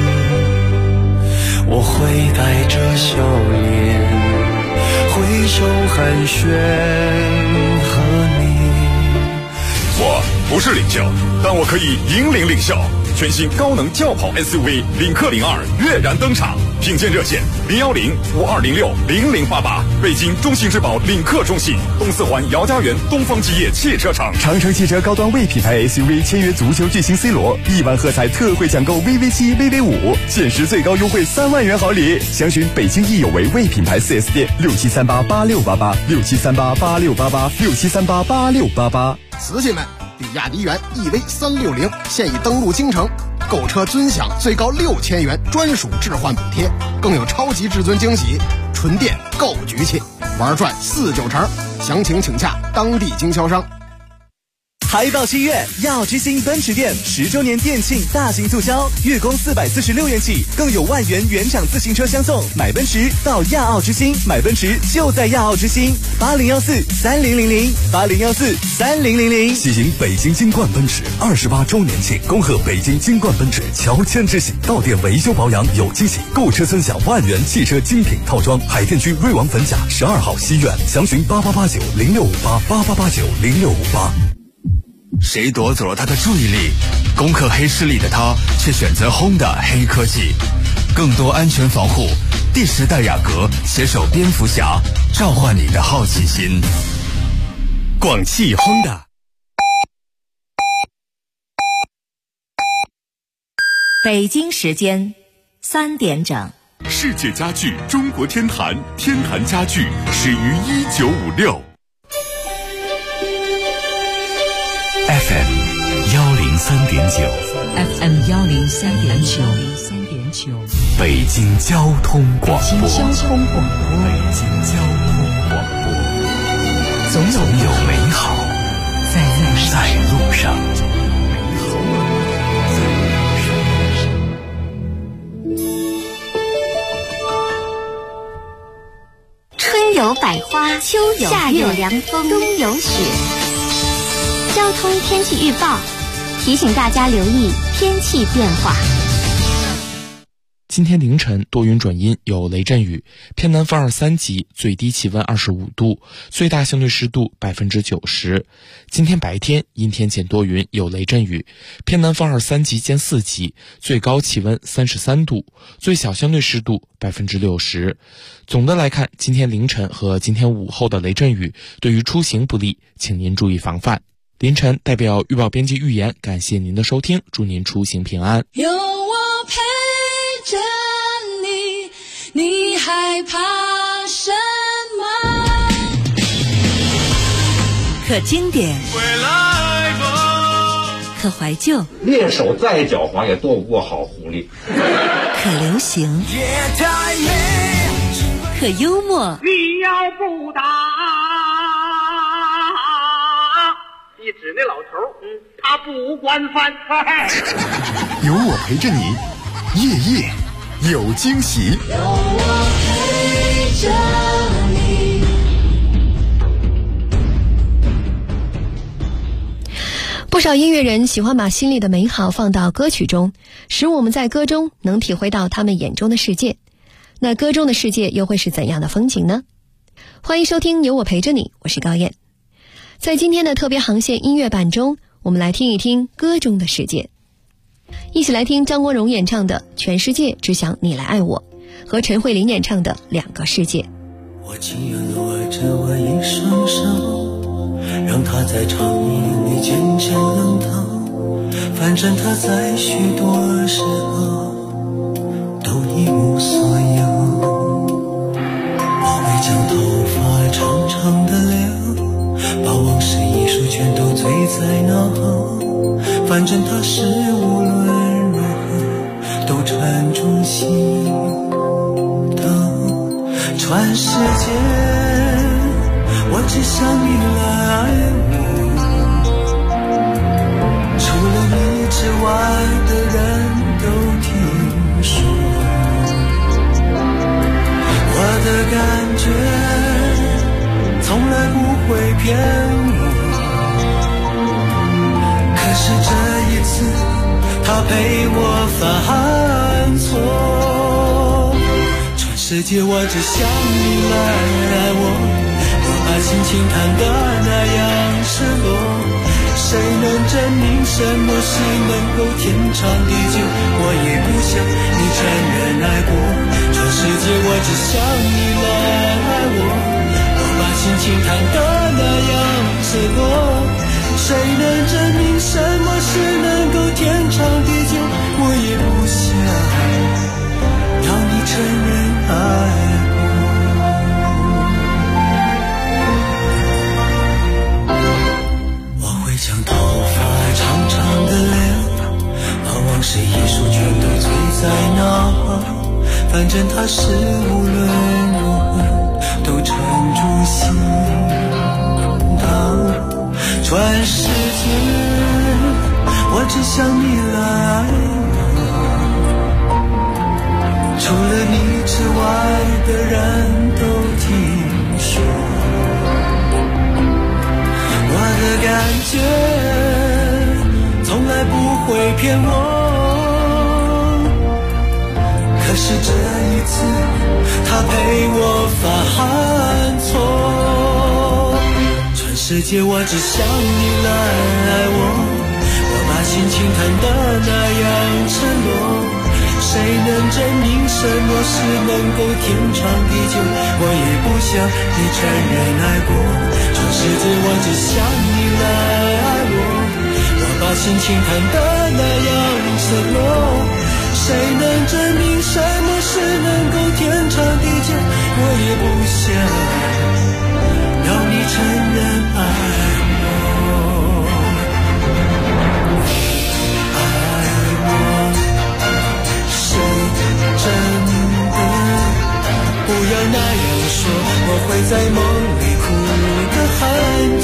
我会带着笑脸挥手寒暄，和你。 我不是领袖，但我可以引领领袖。全新高能轿跑 SUV 领克02跃然登场， 品鉴热线010-5206-0088，北京中信质保领克中信，东四环姚家园东方基业汽车厂。 长城汽车高端 V 品牌 SUV 签约足球巨星 C 罗，1万喝彩特惠抢购 VV7、VV5，限时最高优惠3万元好礼。详询北京易有为 V 品牌 4S 店，67388688，67388688，67388688。 瓷器们，比亚迪元 EV360现已登陆京城，购车尊享最高6000元专属置换补贴，更有超级至尊惊喜，纯电购局气，玩转4-9成。详情请洽当地经销商。 嗨到7月，亚奥之星奔驰店10周年店庆大型促销，月供446元起，更有万元原厂自行车相送。买奔驰到亚奥之星，买奔驰就在亚奥之星，8014-3000，8014-3000。 喜迎北京金冠奔驰28周年庆，恭贺北京金冠奔驰乔迁之喜，到店维修保养有惊喜，购车尊享万元汽车精品套装。海淀区瑞王汾甲12号西苑，详询8889-0658，8889-0658。 谁夺走了他的注意力？攻克黑势力的他却选择 Honda 黑科技，更多安全防护。第10代雅阁携手蝙蝠侠，召唤你的好奇心。 广汽 Honda。 北京时间3点整。 世界家具中国天坛，天坛家具始于1956。 FM 103.9，FM 103.9， 北京交通广播， 北京交通广播，总有美好在路上。 春有百花，秋有夏有凉风，冬有雪。交通天气预报提醒大家留意天气变化。 今天凌晨多云转阴，有雷阵雨，偏南风2、3级，最低气温25度，最大相对湿度90%。今天白天阴天见多云，有雷阵雨，偏南风2、3级见4级，最高气温33度，最小相对湿度60%。总的来看，今天凌晨和今天午后的雷阵雨对于出行不利，请您注意防范。凌晨代表预报编辑预言，感谢您的收听，祝您出行平安。 有我陪着你，你害怕什么？ 可经典，可怀旧， 猎手再狡猾也斗不过好狐狸。 可流行，可幽默。 你要不打，你指那老头，他不惯犯。 有我陪着你，夜夜有惊喜。 有我陪着你。 不少音乐人喜欢把心里的美好放到歌曲中，使我们在歌中能体会到他们眼中的世界。那歌中的世界又会是怎样的风景呢？欢迎收听有我陪着你，我是高燕。在今天的特别航线音乐版中，我们来听一听歌中的世界，一起来听张国荣演唱的《全世界只想你来爱我》和陈慧琳演唱的《两个世界》。 我情愿握着我一双手，让它在长夜里渐渐冷透，反正它在许多时候都一无所有。我会将头发长长的留，把往事一束全都醉在脑后，反正它是无论如何都传中心头。全世界我只想你来爱我，除了你之外的人都听说，我的感觉从来不会骗我，可是这一次他陪我犯错。全世界我只想你来爱我，我把心情弹得那样失落，是谁能证明什么是能够天长地久？我也不想你承认爱过，全世界我只想你来爱我。我把心情弹得那样赤裸，谁能证明什么是能够天长地久？我也不想要你承认爱过。我会将头发长长的留，把往事一束全都醉在那，反正它是无论如何都沉住心头。全世界我只想你来爱我，除了你之外的人都听说，我的感觉从来不会骗我，可是这一次他陪我犯错。全世界我只想你来爱我，我把心情弹得那样赤裸，谁能证明什么是能够天长地久？我也不想你承认爱过，全世界我只想你来爱我，我把心情弹得那样赤裸，谁能证明什么是能够天长地久？我也不想要你承认爱我，爱我，谁真的不要那样说，我会在梦里哭得很久，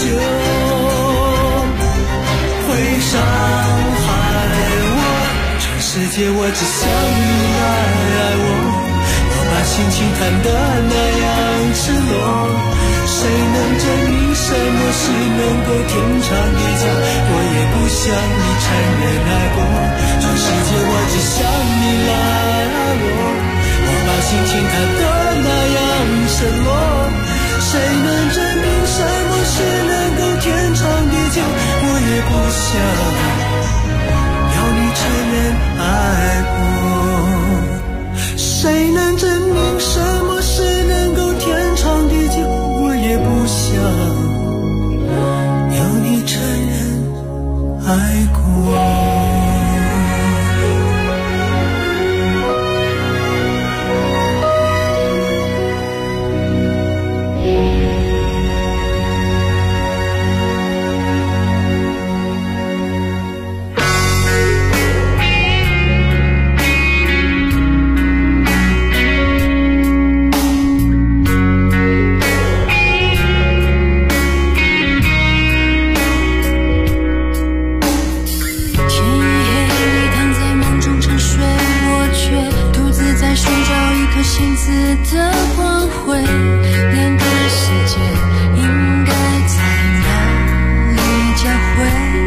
会伤害我。全世界我只想你来爱我，我把心情弹得那样赤裸，谁能证明什么是能够天长地久？我也不想你承认爱过，全世界我只想你来爱我，我把心情弹得那样赤裸，谁能证明什么是能够天长地久？我也不想要你承认爱过，谁能证明什么是能够天长地久？我也不想要你承认爱过。 星子的光辉，两个世界应该在哪里交汇？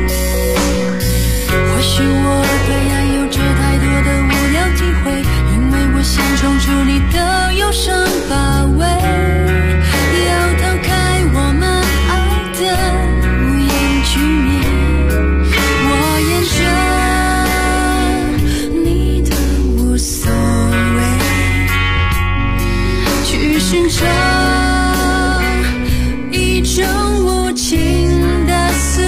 或许我对爱有着太多的无聊体会，因为我想冲出你的忧伤包围，要逃开我们爱的无言局面。我沿着你的无所谓去寻找一种无情的思维，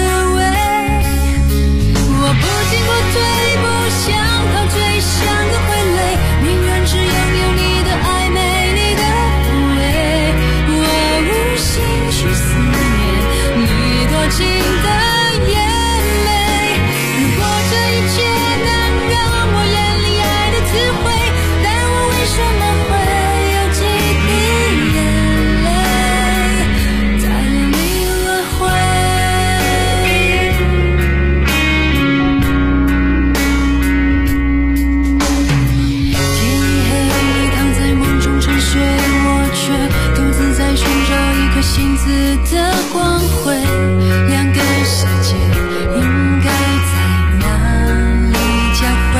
我不经过退步，想逃最像个傀儡，宁愿只拥有你的暧昧，你的抚慰，我无心去思念你多情的眼泪。如果这一切能让我远离爱的滋味，但我为什么会有几滴眼泪在眼里轮回？天已黑，你躺在梦中沉睡，我却独自在寻找一颗星子的光辉，两个世界应该在哪里交汇？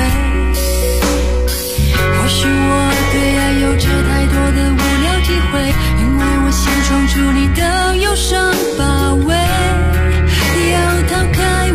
或许我对爱有着太多的无聊体会，因为我想冲出你的忧伤包围，要逃开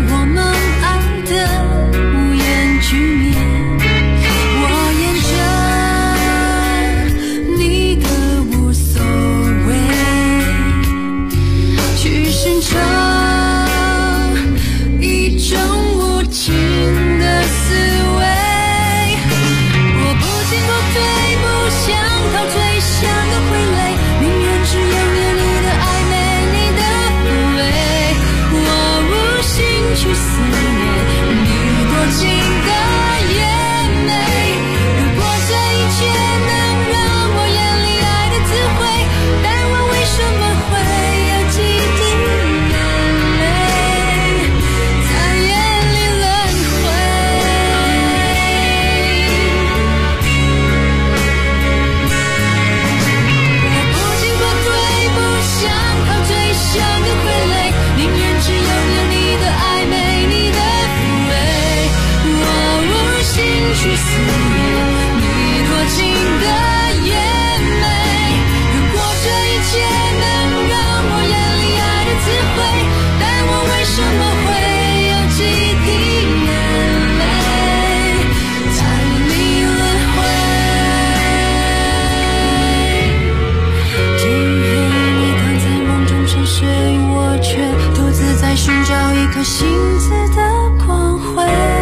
星子的光辉，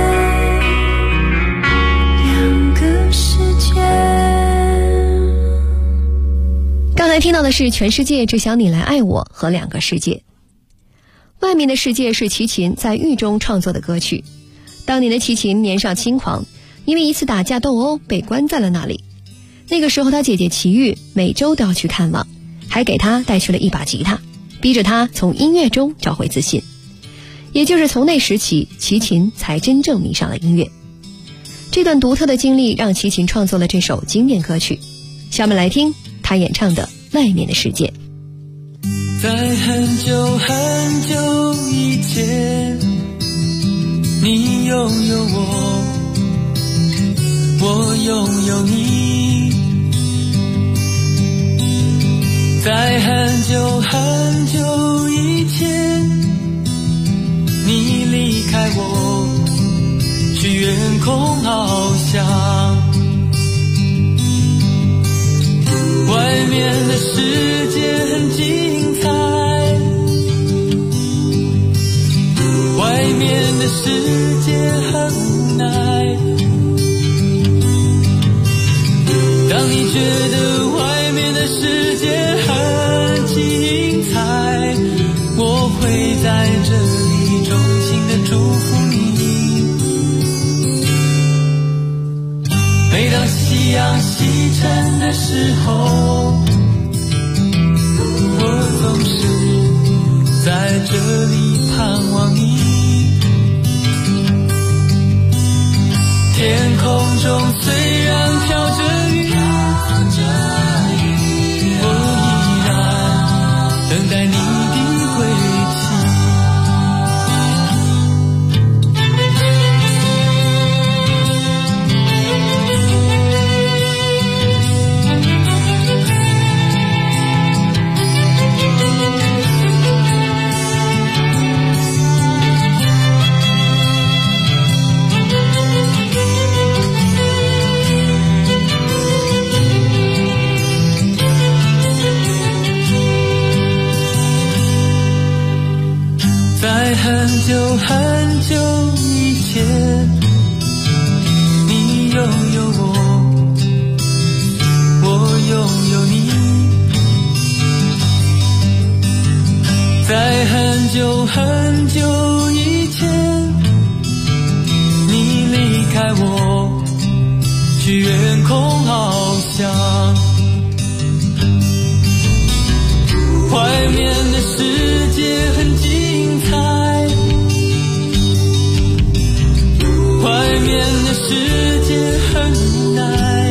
两个世界。 刚才听到的是《全世界只想你来爱我》和《两个世界》。外面的世界是齐秦在狱中创作的歌曲。当年的齐秦年少轻狂，因为一次打架斗殴被关在了那里。那个时候他姐姐齐豫每周都要去看望，还给他带去了一把吉他，逼着他从音乐中找回自信。也就是从那时起，齐秦才真正迷上了音乐。这段独特的经历让齐秦创作了这首经典歌曲。下面来听他演唱的《外面的世界》。 在很久很久以前，你拥有我，我拥有你。在很久很久以前，你离开我，去远空翱翔。外面的世界很精彩，外面的世界很无奈。当你觉得外面的世界很精彩，我会在这里衷心的祝福你。每当夕阳西沉的时候，我总是在这里盼望你。天空中虽然飘着雨，我依然等待你的归期。在很久很久以前，你拥有我，我拥有你。在很久很久以前，你离开我，去远空翱翔。外面的世界很精彩，外面的世界很无奈。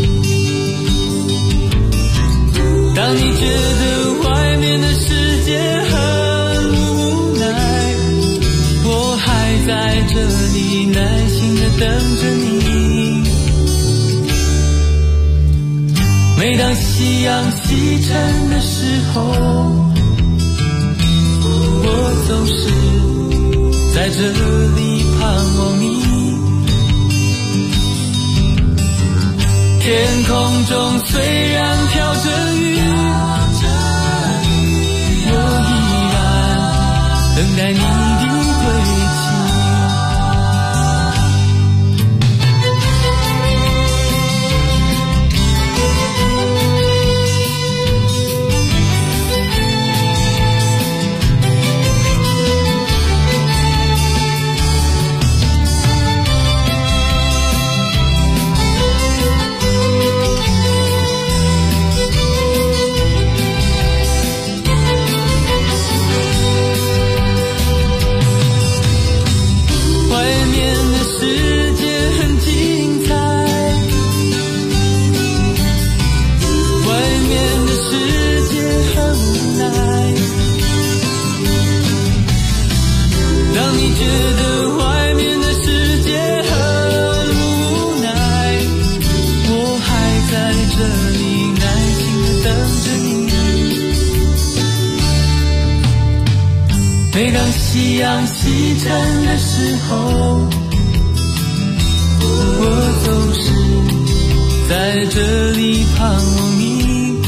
当你觉得外面的世界很无奈，我还在这里耐心地等着你。每当夕阳西沉的时候，我总是在这里盼望你。天空中虽然飘着雨，我依然等待你的归期。每当夕阳西沉的时候，我总是在这里盼望你。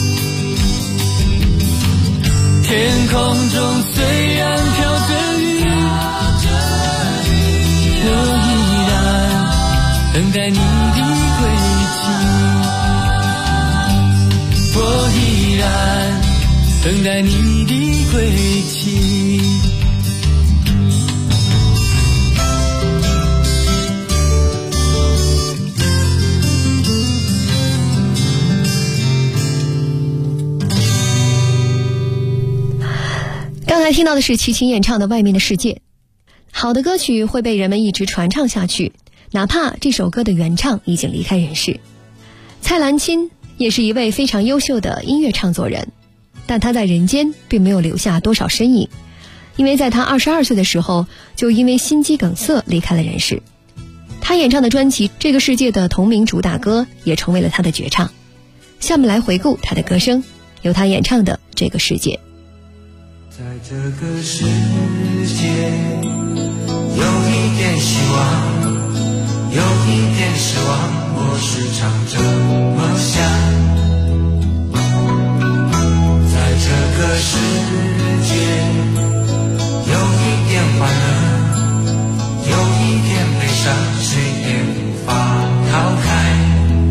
天空中虽然飘着雨， 待你的归期，我依然等待你的归期。 刚才听到的是齐秦演唱的《外面的世界》。好的歌曲会被人们一直传唱下去，哪怕这首歌的原唱已经离开人世。蔡澜钦也是一位非常优秀的音乐唱作人，但他在人间并没有留下多少身影，因为在他22岁的时候就因为心肌梗塞离开了人世。他演唱的专辑《这个世界》的同名主打歌也成为了他的绝唱。下面来回顾他的歌声，由他演唱的《这个世界》。 在这个世界有一点希望，有一点失望，我时常这么想。在这个世界有一点欢乐，有一点悲伤，谁也无法逃开。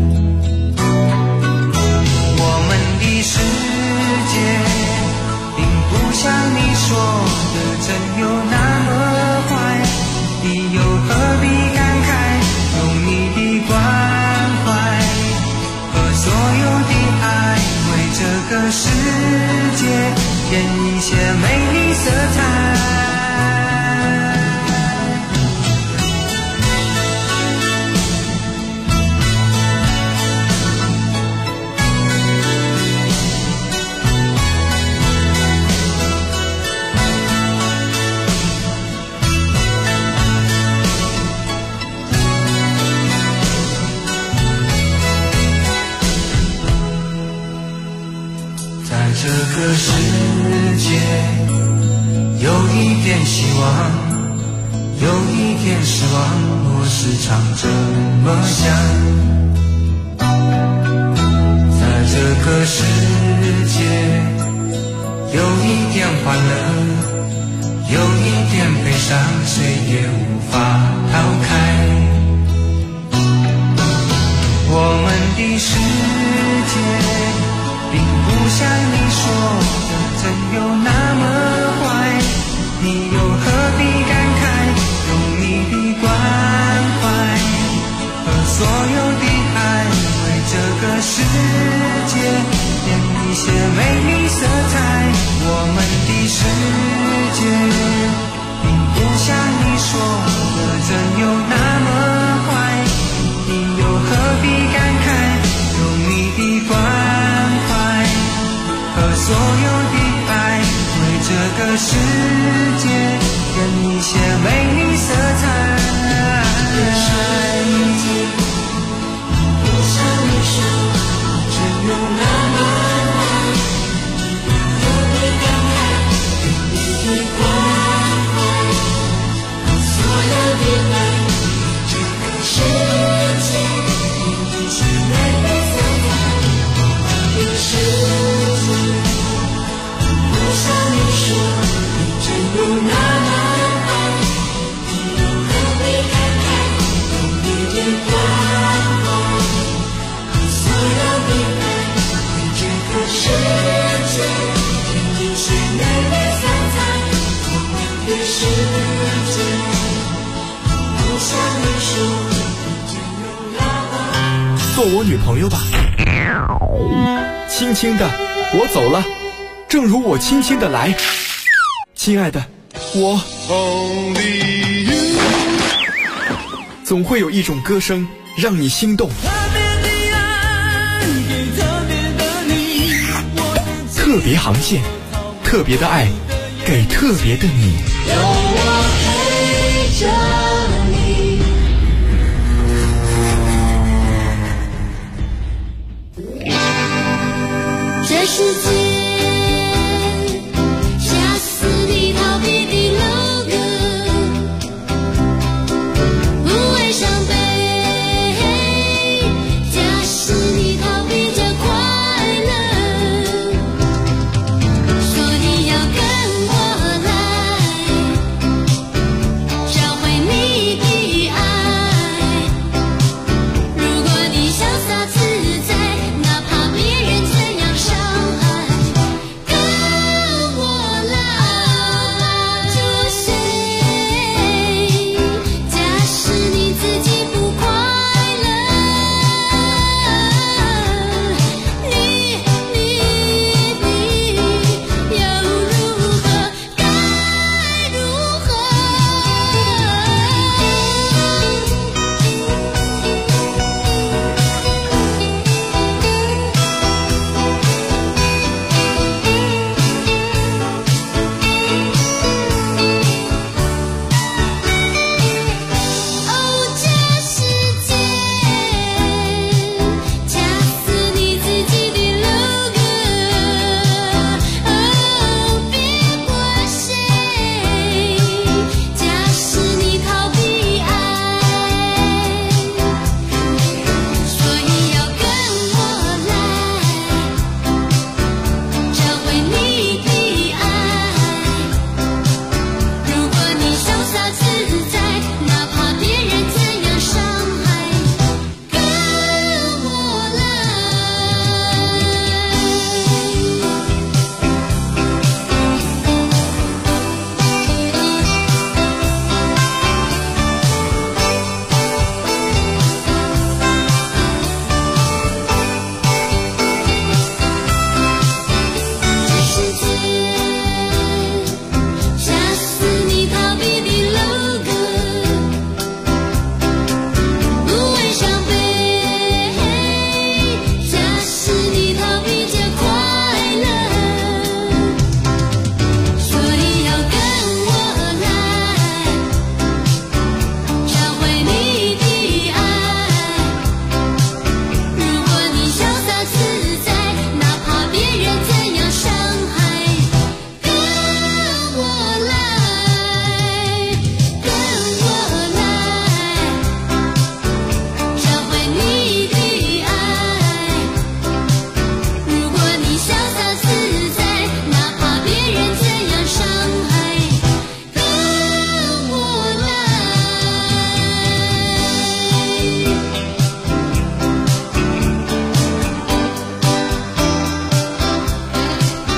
我们的世界不像你说的真有那么坏，你又何必感慨，用你的关怀和所有的爱，为这个世界添一些美丽色彩。这个世界有一点希望，有一点失望，我时常这么想。在这个世界有一点欢乐，有一点悲伤，谁也无法逃开。我们的世界并不像你说的真有那么坏，你又何必感慨，用你的关怀和所有的爱，为这个世界添一些美丽色彩。我们的世界并不像你说的真有那么坏，你又何必感慨，用你的关怀和所有的爱，为这个世界添一些美丽色彩。不像你说真有那么坏，何必感慨，用你的关怀和所有的爱，为这个世界添一些美丽色彩。我们的世界不像你说的真有那么爱，你又何必感慨，用你的关怀和所有的爱，为这个世界添一些美丽色彩。我们的世界不像你说的真有那么爱。 做我女朋友吧。轻轻的，我走了，正如我轻轻的来。亲爱的，我总会有一种歌声让你心动。特别航线，特别的爱，给特别的你。 有我陪着你。 这世界吓死你逃避的老歌，不爱伤悲，假使你逃避着快乐，说你要跟我来，找回你的爱。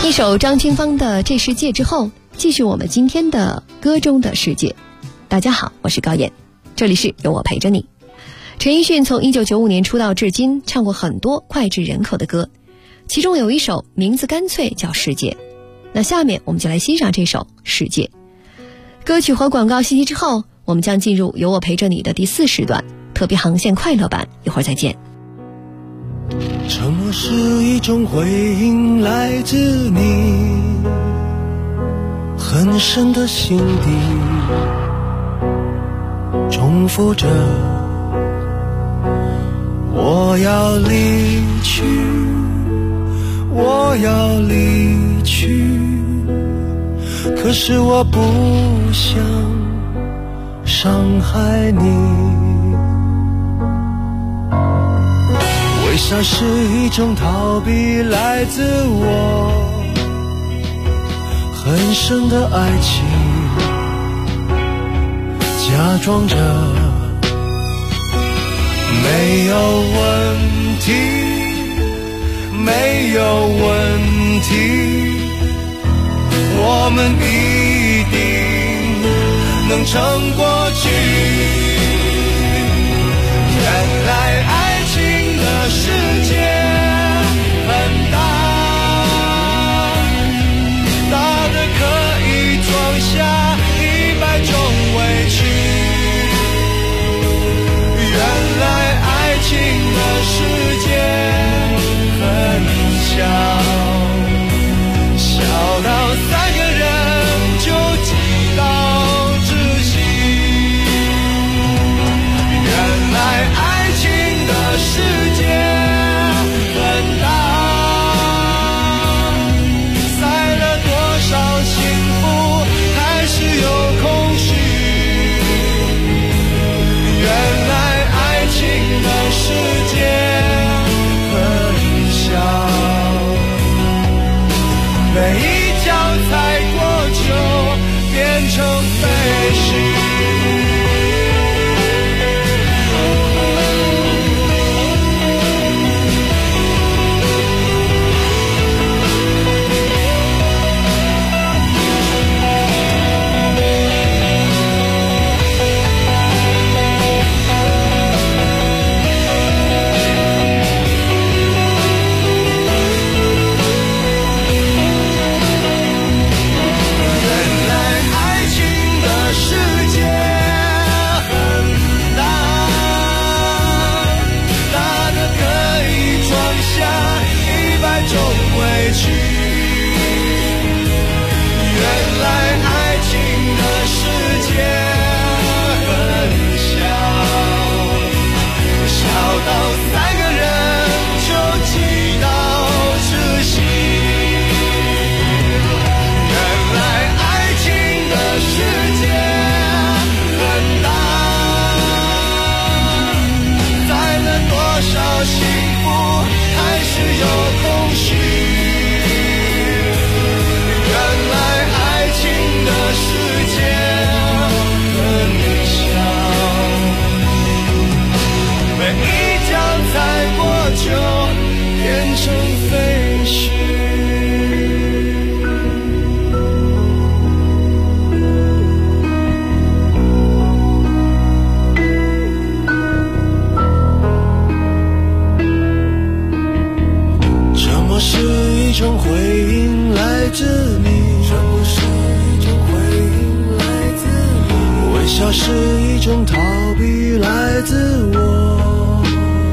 一首张清芳的《这世界》之后，继续我们今天的歌中的世界。大家好，我是高燕，这里是有我陪着你。陈奕迅从1995年出道至今，唱过很多脍炙人口的歌，其中有一首名字干脆叫《世界》。那下面我们就来欣赏这首《世界》。歌曲和广告信息之后，我们将进入有我陪着你的第4时段特别航线快乐版，一会儿再见。 沉默是一种回应，来自你很深的心底，重复着我要离去，我要离去，可是我不想伤害你。微笑是一种逃避，来自我很深的爱情，假装着没有问题，没有问题，我们一定能撑过去。原来爱情的世界很大，大的可以装下100种委屈。原来爱情的世界很小，小到3个人就挤到窒息。原来爱情的世界很大，塞了多少幸福还是有空虚。原来爱情的世界很小，每一脚踩过就变成废墟。是一种逃避，来自我。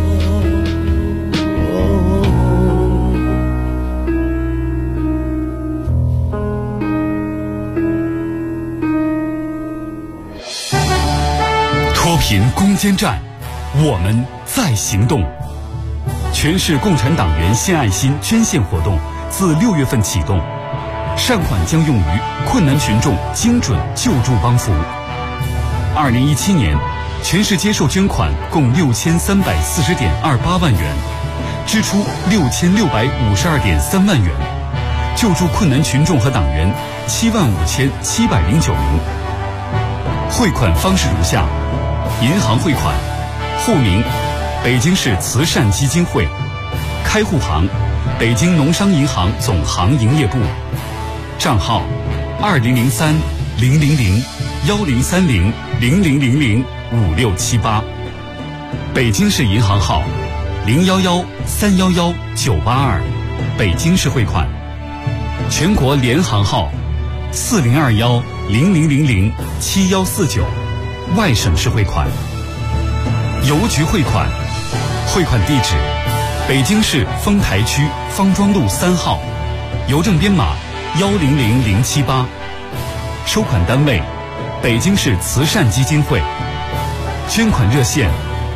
脱贫攻坚战，我们在行动。全市共产党员献爱心捐献活动自6月份启动，善款将用于困难群众精准救助帮扶。2017年，全市接受捐款共6340.28万元，支出6652.3万元，救助困难群众和党员75709名。汇款方式如下：银行汇款，户名北京市慈善基金会，开户行北京农商银行总行营业部，账号2003-000-1030-0000-5678，北京市银行号011-311-982，北京市汇款，全国联行号4021-0000-7149，外省市汇款，邮局汇款，汇款地址北京市丰台区方庄路3号，邮政编码100078，收款单位北京市慈善基金会，捐款热线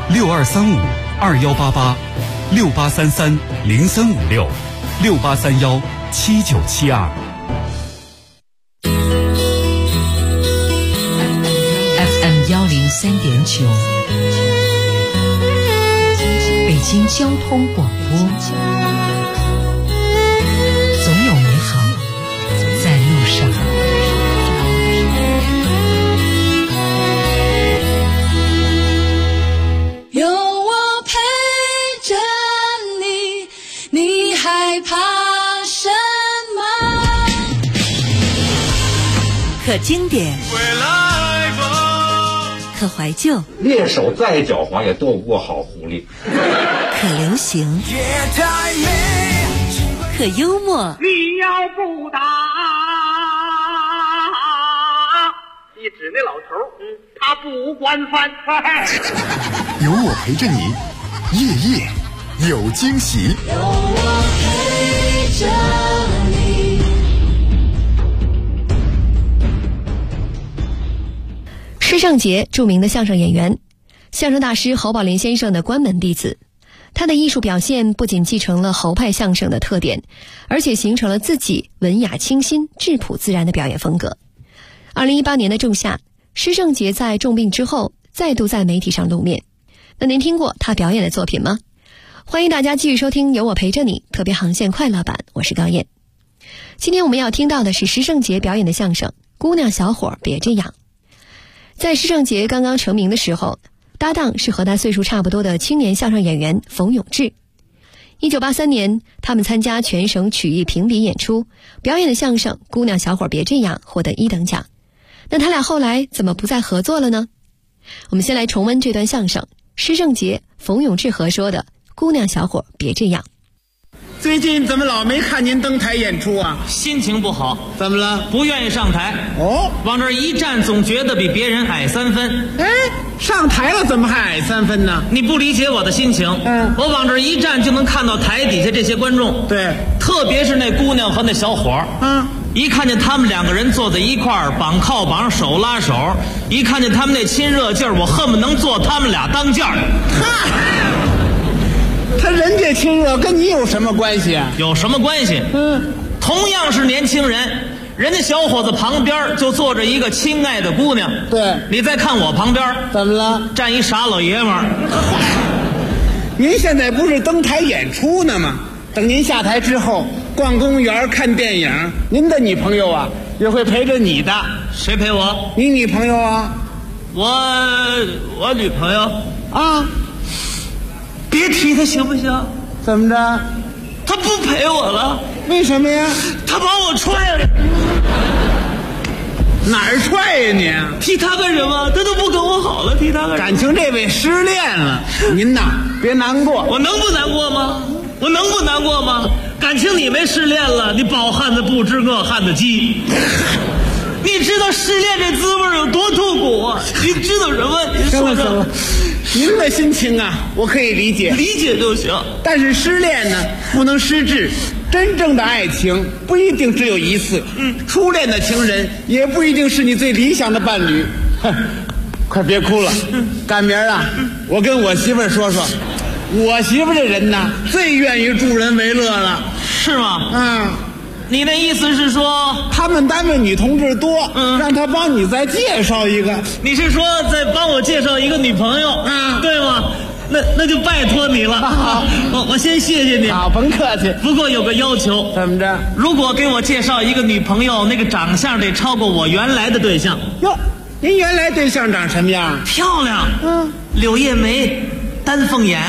62352188、68330356、68317972。 FM 103.9，北京交通广播，总有美好在路上。 有我陪着你，你害怕什么？ 可经典，可怀旧， 猎手再狡猾也斗不过好狐狸。 可流行，可幽默。 你要不打，一指那老头，他不惯犯。 有我陪着你，夜夜有惊喜。 有我陪着你。 施圣杰，著名的相声演员，相声大师侯宝林先生的关门弟子。他的艺术表现不仅继承了侯派相声的特点，而且形成了自己文雅清新、质朴自然的表演风格。2018年的仲夏，施圣杰在重病之后再度在媒体上露面。那您听过他表演的作品吗？欢迎大家继续收听有我陪着你特别航线快乐版，我是高燕。今天我们要听到的是施圣杰表演的相声《姑娘小伙别这样》。在施圣杰刚刚成名的时候，搭档是和他岁数差不多的青年相声演员冯永志。1983年，他们参加全省曲艺评比演出，表演的相声《姑娘小伙别这样》获得1等奖。那他俩后来怎么不再合作了呢？我们先来重温这段相声，施圣杰、冯永志合说的《姑娘小伙别这样》。 最近怎么老没看您登台演出啊？ 心情不好。 怎么了？ 不愿意上台。 哦， 往这一站，总觉得比别人矮3分。 哎，上台了怎么还矮3分呢？ 你不理解我的心情。我往这一站就能看到台底下这些观众。 对， 特别是那姑娘和那小伙。一看见他们2个人坐在一块儿，绑靠绑，手拉手，一看见他们那亲热劲儿，我恨不能坐他们俩当间儿。 他人家亲热跟你有什么关系啊？ 有什么关系？同样是年轻人，人家小伙子旁边就坐着一个亲爱的姑娘。 对， 你再看我旁边， 怎么了？ 站一傻老爷们儿。 您现在不是登台演出呢吗？等您下台之后，逛公园、看电影，您的女朋友啊也会陪着你的。 谁陪我？ 你女朋友啊？ 我女朋友啊。 别提他行不行？ 怎么着？ 他不陪我了。 为什么呀？ 他把我踹了。 哪儿踹呀你？ 提他干什么？他都不跟我好了，提他干什么？ 感情这位失恋了，您呐别难过。 我能不难过吗？我能不难过吗？感情你没失恋了，你饱汉子不知饿汉子饥。你知道失恋这滋味有多痛苦啊？你知道什么？ 行了行了，您的心情啊，我可以理解， 理解就行。 但是失恋呢，不能失志。真正的爱情不一定只有一次，初恋的情人也不一定是你最理想的伴侣。快别哭了，赶明儿啊，我跟我媳妇儿说说，我媳妇儿这人呐，最愿意助人为乐了。 是吗？你的意思是说， 他们单位女同志多，让他帮你再介绍一个。 你是说再帮我介绍一个女朋友，对吗？那就拜托你了。 好， 我先谢谢你。 好，甭客气。 不过有个要求。 怎么着？ 如果给我介绍一个女朋友，那个长相得超过我原来的对象。 哟，您原来对象长什么样？ 漂亮。柳叶眉，丹凤眼，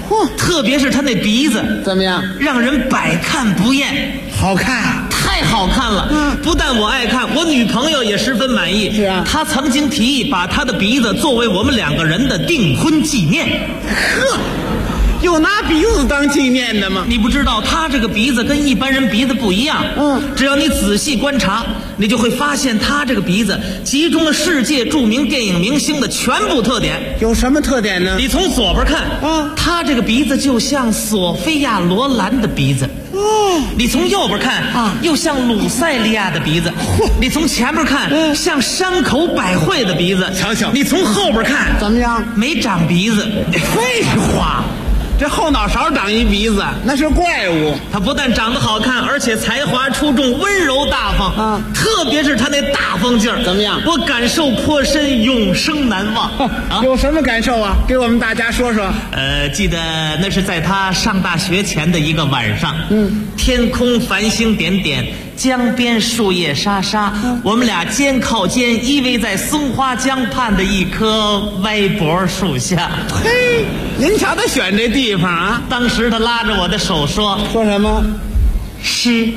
特别是他那鼻子怎么样？ 让人百看不厌， 好看， 太好看了。不但我爱看，我女朋友也十分满意。 是啊， 她曾经提议把她的鼻子作为我们2个人的订婚纪念。 呵。有拿鼻子当纪念的吗？ 你不知道，他这个鼻子跟一般人鼻子不一样。只要你仔细观察，你就会发现他这个鼻子集中了世界著名电影明星的全部特点。 有什么特点呢？ 你从左边看，他这个鼻子就像索菲亚·罗兰的鼻子。你从右边看，又像鲁塞利亚的鼻子。你从前面看，像山口百惠的鼻子。 瞧瞧， 你从后边看， 怎么样？ 没长鼻子。 废话。这后脑勺长一鼻子，那是怪物。 他不但长得好看，而且才华出众，温柔大方。特别是他那大方劲儿， 怎么样？ 我感受颇深，永生难忘。 有什么感受啊？给我们大家说说。 记得那是在他上大学前的一个晚上。天空繁星点点，江边树叶沙沙。我们俩肩靠肩依偎在松花江畔的一棵歪脖树下。 嘿，您瞧他选这地方啊！ 当时他拉着我的手说什么？ 诗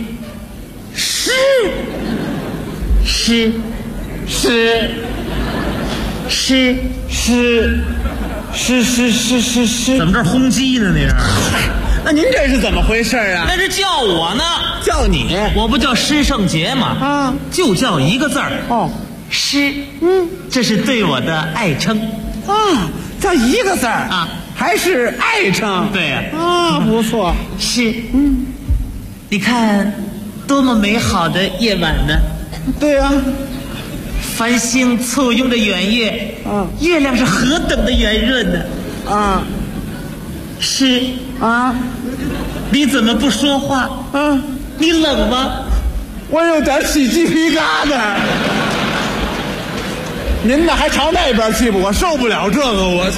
怎么这轰鸡呢？那是？ 那您这是怎么回事啊？ 那是叫我呢， 叫你， 我不叫施圣杰吗？就叫一个字儿诗。这是对我的爱称。 叫一个字儿啊，还是爱称？ 对呀。不错。 诗。你看，多么美好的夜晚呢？ 对呀。 繁星簇拥着圆月，月亮是何等的圆润呢？诗。你怎么不说话？你冷吗？ 我有点起鸡皮疙瘩。您呢还朝那边去吧，我受不了这个。我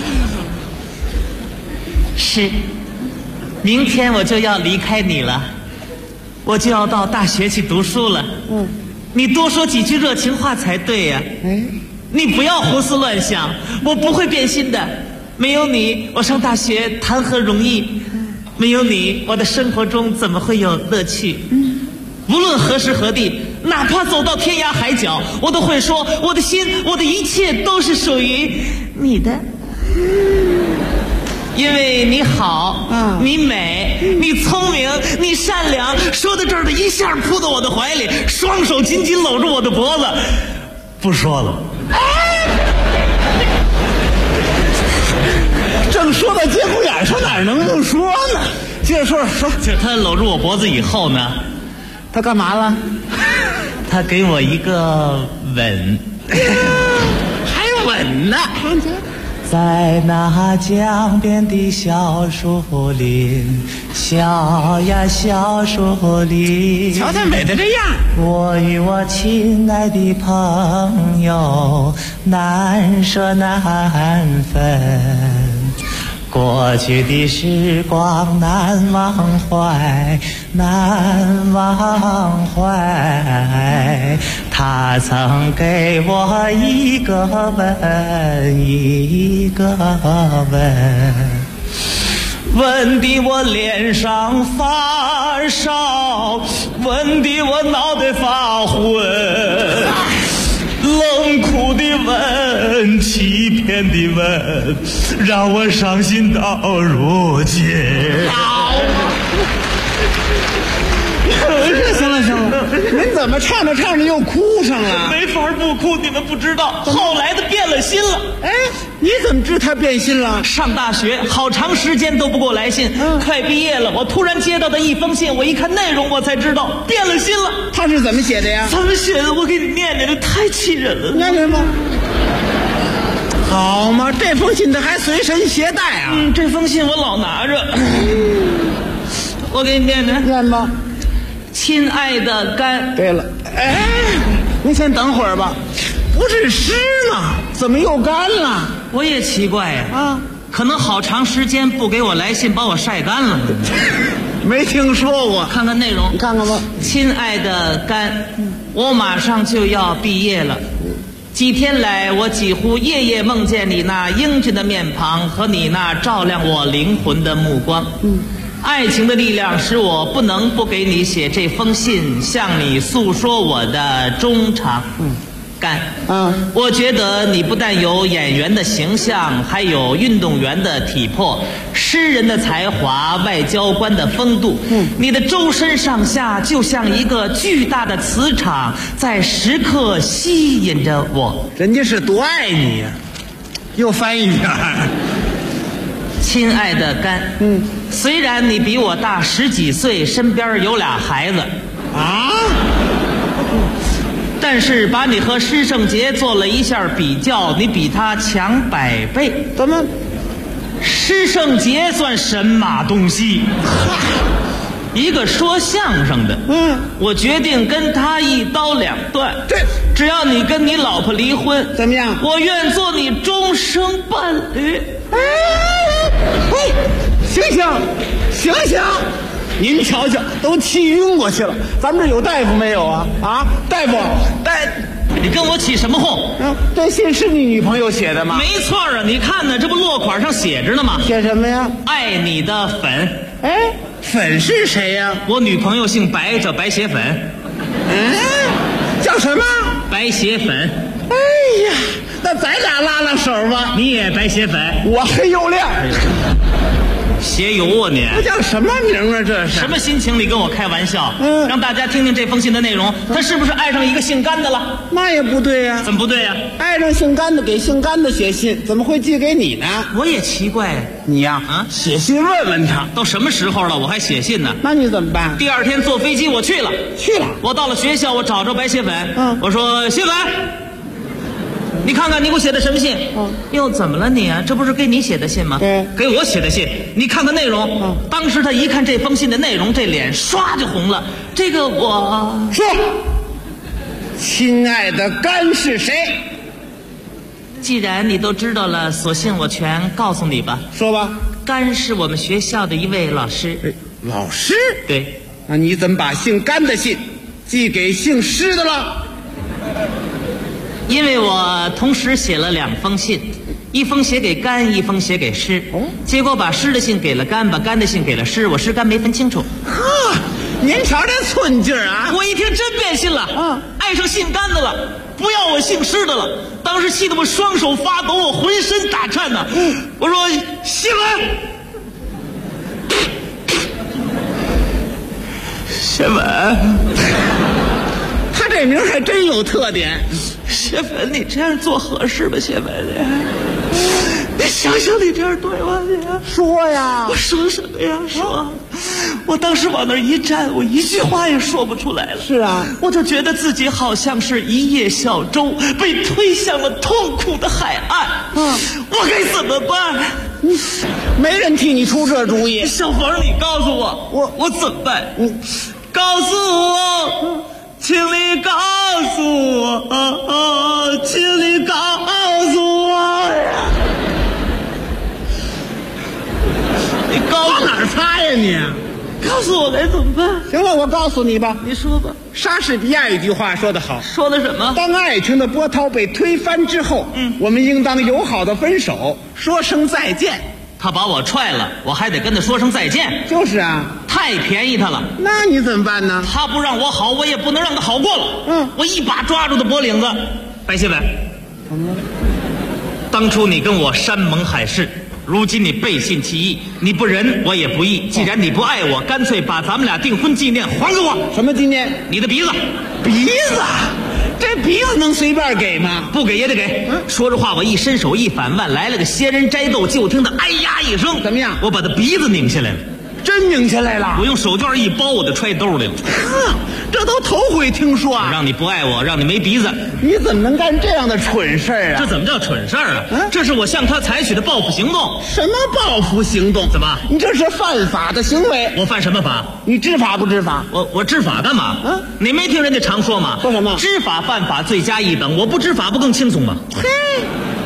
是，明天我就要离开你了，我就要到大学去读书了。你多说几句热情话才对呀。你不要胡思乱想，我不会变心的。没有你，我上大学谈何容易？没有你，我的生活中怎么会有乐趣？无论何时何地，哪怕走到天涯海角，我都会说我的心，我的一切都是属于你的。因为你好，你美，你聪明，你善良。说到这儿，他一下扑到我的怀里，双手紧紧搂住我的脖子。不说了。 正说到节骨眼上，哪能不说呢？接着说。 就他搂住我脖子以后呢， 他干嘛了？ 他给我一个吻。 还吻呢？ 在那江边的小树林，小呀小树林， 瞧他美的这样。 我与我亲爱的朋友难舍难分，过去的时光难忘怀，难忘怀。他曾给我一个吻，一个吻，吻的我脸上发烧，吻的我脑袋发昏，冷酷的吻，欺骗的吻，让我伤心到如今。 行了，您怎么唱着唱着又哭上了？ 没法不哭，你们不知道，后来的变了心了。 你怎么知他变心了？ 上大学好长时间都不给我来信，快毕业了，我突然接到的一封信，我一看内容，我才知道变了心了。 他是怎么写的呀？ 怎么写的？我给你念念，这太气人了。 念念吗？好嘛，这封信他还随身携带啊？ 这封信我老拿着。我给你念念。 念吧。 亲爱的甘。 对了，您先等会儿吧。不是湿吗？怎么又干了？ 我也奇怪呀。可能好长时间不给我来信，把我晒干了。 没听说过。 看看内容， 你看看吧。 亲爱的甘，我马上就要毕业了， 几天来，我几乎夜夜梦见你那英俊的面庞和你那照亮我灵魂的目光。爱情的力量使我不能不给你写这封信，向你诉说我的衷肠。干我觉得你不但有演员的形象，还有运动员的体魄，诗人的才华，外交官的风度。你的周身上下就像一个巨大的磁场，在时刻吸引着我。 人家是多爱你呀！又翻一遍。 亲爱的甘，虽然你比我大10几岁，身边有俩孩子啊。 但是把你和施圣杰做了一下比较，你比他强100倍。 怎么？ 施圣杰算神马东西？一个说相声的，我决定跟他一刀两断。 对， 只要你跟你老婆离婚， 怎么样？ 我愿做你终生伴侣。 醒！您瞧瞧，都气晕过去了。咱们这有大夫没有啊？啊，大夫， 你跟我起什么哄？ 这信是你女朋友写的吗？ 没错啊，你看呢，这不落款上写着呢吗？ 写什么呀？ 爱你的粉。 哎，粉是谁呀？ 我女朋友姓白，叫白血粉。 叫什么？ 白血粉。 哎呀，那咱俩拉拉手吧。 你也白血粉， 我黑又亮。 写油啊你！ 这叫什么名啊？这是什么心情？你跟我开玩笑？让大家听听这封信的内容，他是不是爱上一个姓甘的了？ 那也不对呀。 怎么不对呀？ 爱上姓甘的给姓甘的写信，怎么会寄给你呢？ 我也奇怪。 你呀，写信问问他。 都什么时候了，我还写信呢？ 那你怎么办？ 第二天坐飞机我去了。我到了学校，我找着白血粉。我说血粉。你看看你给我写的什么信？哟，怎么了你啊？这不是给你写的信吗？ 对， 给我写的信。你看看内容。当时他一看这封信的内容，这脸唰就红了。这个我说，亲爱的甘是谁？ 既然你都知道了，索性我全告诉你吧。 说吧。 甘是我们学校的一位老师。 老师？ 对。 那你怎么把姓甘的信寄给姓施的了？ 因为我同时写了2封信，一封写给甘，一封写给施。结果把施的信给了甘，把甘的信给了施，我施甘没分清楚。 您瞧这寸劲儿啊！ 我一听真变心了，爱上姓甘的了，不要我姓施的了。当时气得我双手发抖，我浑身打颤呢。我说谢文，谢文， 他这名还真有特点。 谢粉，你这样做合适吗？谢粉，你想想，你这样对吗？你说呀！ 我说什么呀？说，我当时往那儿一站，我一句话也说不出来了。 是啊， 我就觉得自己好像是一叶小舟，被推向了痛苦的海岸。我该怎么办？ 没人替你出这主意。 小冯，你告诉我，我怎么办？告诉我。请你告诉我，请你告诉我呀！你往哪儿擦呀你？ 告诉我该怎么办？ 行了，我告诉你吧。 你说吧。 莎士比亚有句话说得好， 说的什么？ 当爱情的波涛被推翻之后，我们应当友好的分手，说声再见。 他把我踹了，我还得跟他说声再见。 就是啊， 太便宜他了。 那你怎么办呢？ 他不让我好，我也不能让他好过了。我一把抓住他脖领子。白新闻， 怎么了？ 当初你跟我山盟海誓，如今你背信弃义，你不仁我也不义。既然你不爱我，干脆把咱们俩订婚纪念还给我。 什么纪念？ 你的鼻子。 鼻子？这鼻子能随便给吗？ 不给也得给。说着话，我一伸手一反腕，来了个仙人摘豆，就听他哎呀一声， 怎么样？ 我把他鼻子拧下来了。 真拧下来了？ 我用手绢一包，我就揣兜里了。 这都头回听说啊！ 让你不爱我，让你没鼻子， 你怎么能干这样的蠢事啊？ 这怎么叫蠢事啊？这是我向他采取的报复行动。 什么报复行动？ 怎么？ 你这是犯法的行为。 我犯什么法？ 你知法不知法？ 我知法干嘛？你没听人家常说吗？ 说什么？ 知法犯法罪加一等，我不知法不更轻松吗？ 嘿，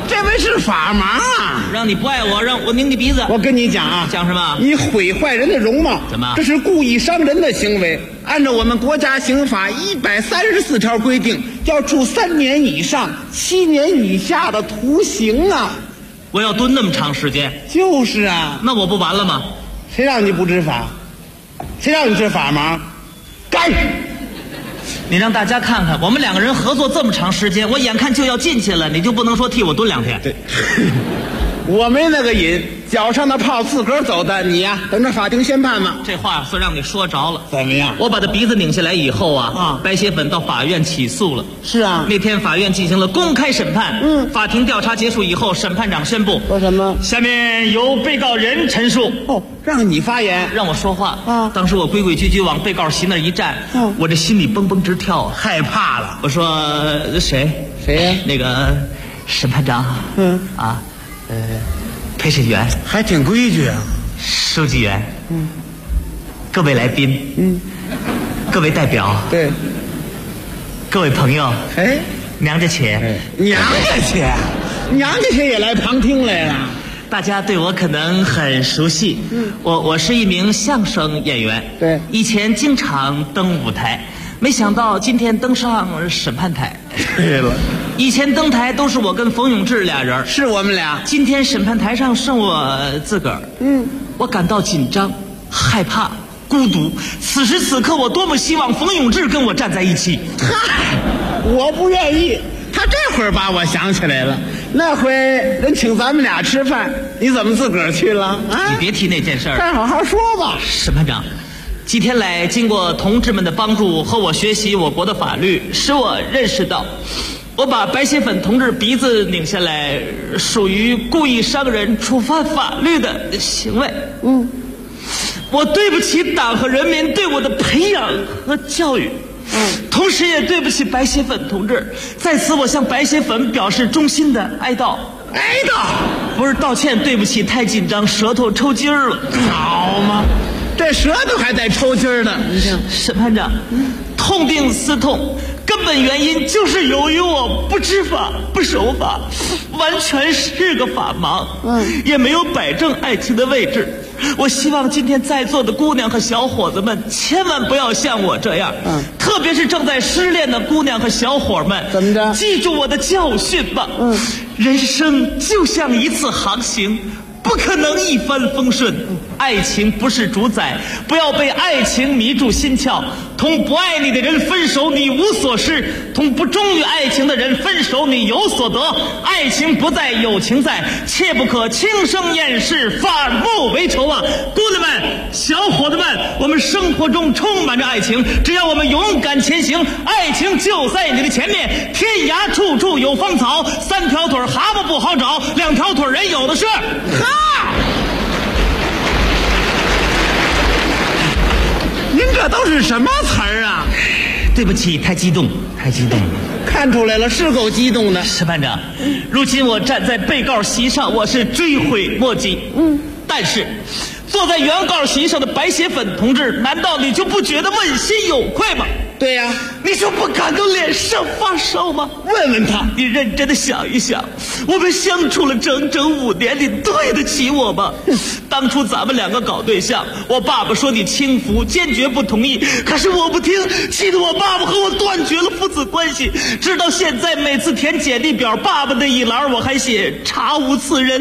这位是法盲啊！ 让你不爱我，让我拧你鼻子。 我跟你讲啊， 讲什么？ 你毁坏人的容貌， 怎么？ 这是故意伤人的行为。按照我们国家刑法134条规定，要处3年以上7年以下的徒刑啊！ 我要蹲那么长时间？ 就是啊。 那我不完了吗？ 谁让你不知法？谁让你是法盲？该！ 你让大家看看，我们2个人合作这么长时间，我眼看就要进去了，你就不能说替我蹲2天？ 对，我没那个瘾，脚上的泡自个儿走的，你呀，等着法庭宣判吧。 这话算让你说着了。 怎么样？ 我把他鼻子拧下来以后啊，白血粉到法院起诉了。 是啊， 那天法院进行了公开审判。法庭调查结束以后，审判长宣布说什么？ 下面由被告人陈述。 哦，让你发言， 让我说话啊！当时我规规矩矩往被告席那儿一站，我这心里蹦蹦直跳啊， 害怕了。 我说谁呀？ 那个审判长。陪审员还挺规矩啊。 书记员。各位来宾。各位代表。 对。 各位朋友。 哎， 娘家且。 娘家且，娘家且也来旁听来了。 大家对我可能很熟悉，我是一名相声演员， 对， 以前经常登舞台，没想到今天登上审判台。 对了， 以前登台都是我跟冯永志俩人， 是我们俩。 今天审判台上剩我自个儿，我感到紧张、害怕、孤独。此时此刻，我多么希望冯永志跟我站在一起。 嗨，我不愿意。他这会儿把我想起来了，那回人请咱们俩吃饭，你怎么自个儿去了啊？ 你别提那件事儿， 再好好说吧。 审判长，几天来经过同志们的帮助和我学习我国的法律，使我认识到，我把白血粉同志鼻子拧下来，属于故意伤人、触犯法律的行为。我对不起党和人民对我的培养和教育。同时也对不起白血粉同志，在此我向白血粉表示衷心的哀悼。 哀悼不是道歉，对不起，太紧张，舌头抽筋儿了。 好嘛，这舌头还带抽筋儿的。你听， 审判长，痛定思痛，根本原因就是由于我不知法不守法，完全是个法盲，也没有摆正爱情的位置。我希望今天在座的姑娘和小伙子们千万不要像我这样，特别是正在失恋的姑娘和小伙们， 怎么着？ 记住我的教训吧。人生就像一次航行，不可能一帆风顺，爱情不是主宰，不要被爱情迷住心窍。同不爱你的人分手，你无所失；同不忠于爱情的人分手，你有所得。爱情不在，友情在，切不可轻生厌世，反目为仇啊！姑娘们、小伙子们，我们生活中充满着爱情，只要我们勇敢前行，爱情就在你的前面。天涯处处有芳草，3条腿蛤蟆不好找，2条腿人有的是。 哈！您这都是什么词儿啊？ 对不起，太激动。 看出来了，是够激动的。 审判长，如今我站在被告席上，我是追悔莫及。但是坐在原告席上的白血粉同志，难道你就不觉得问心有愧吗？ 对呀， 你就不感到脸上发烧吗？ 问问他， 你认真的想一想，我们相处了整整5年，你对得起我吗？当初咱们2个搞对象，我爸爸说你轻浮，坚决不同意，可是我不听，气得我爸爸和我断绝了父子关系。直到现在，每次填简历表，爸爸那一栏我还写查无此人。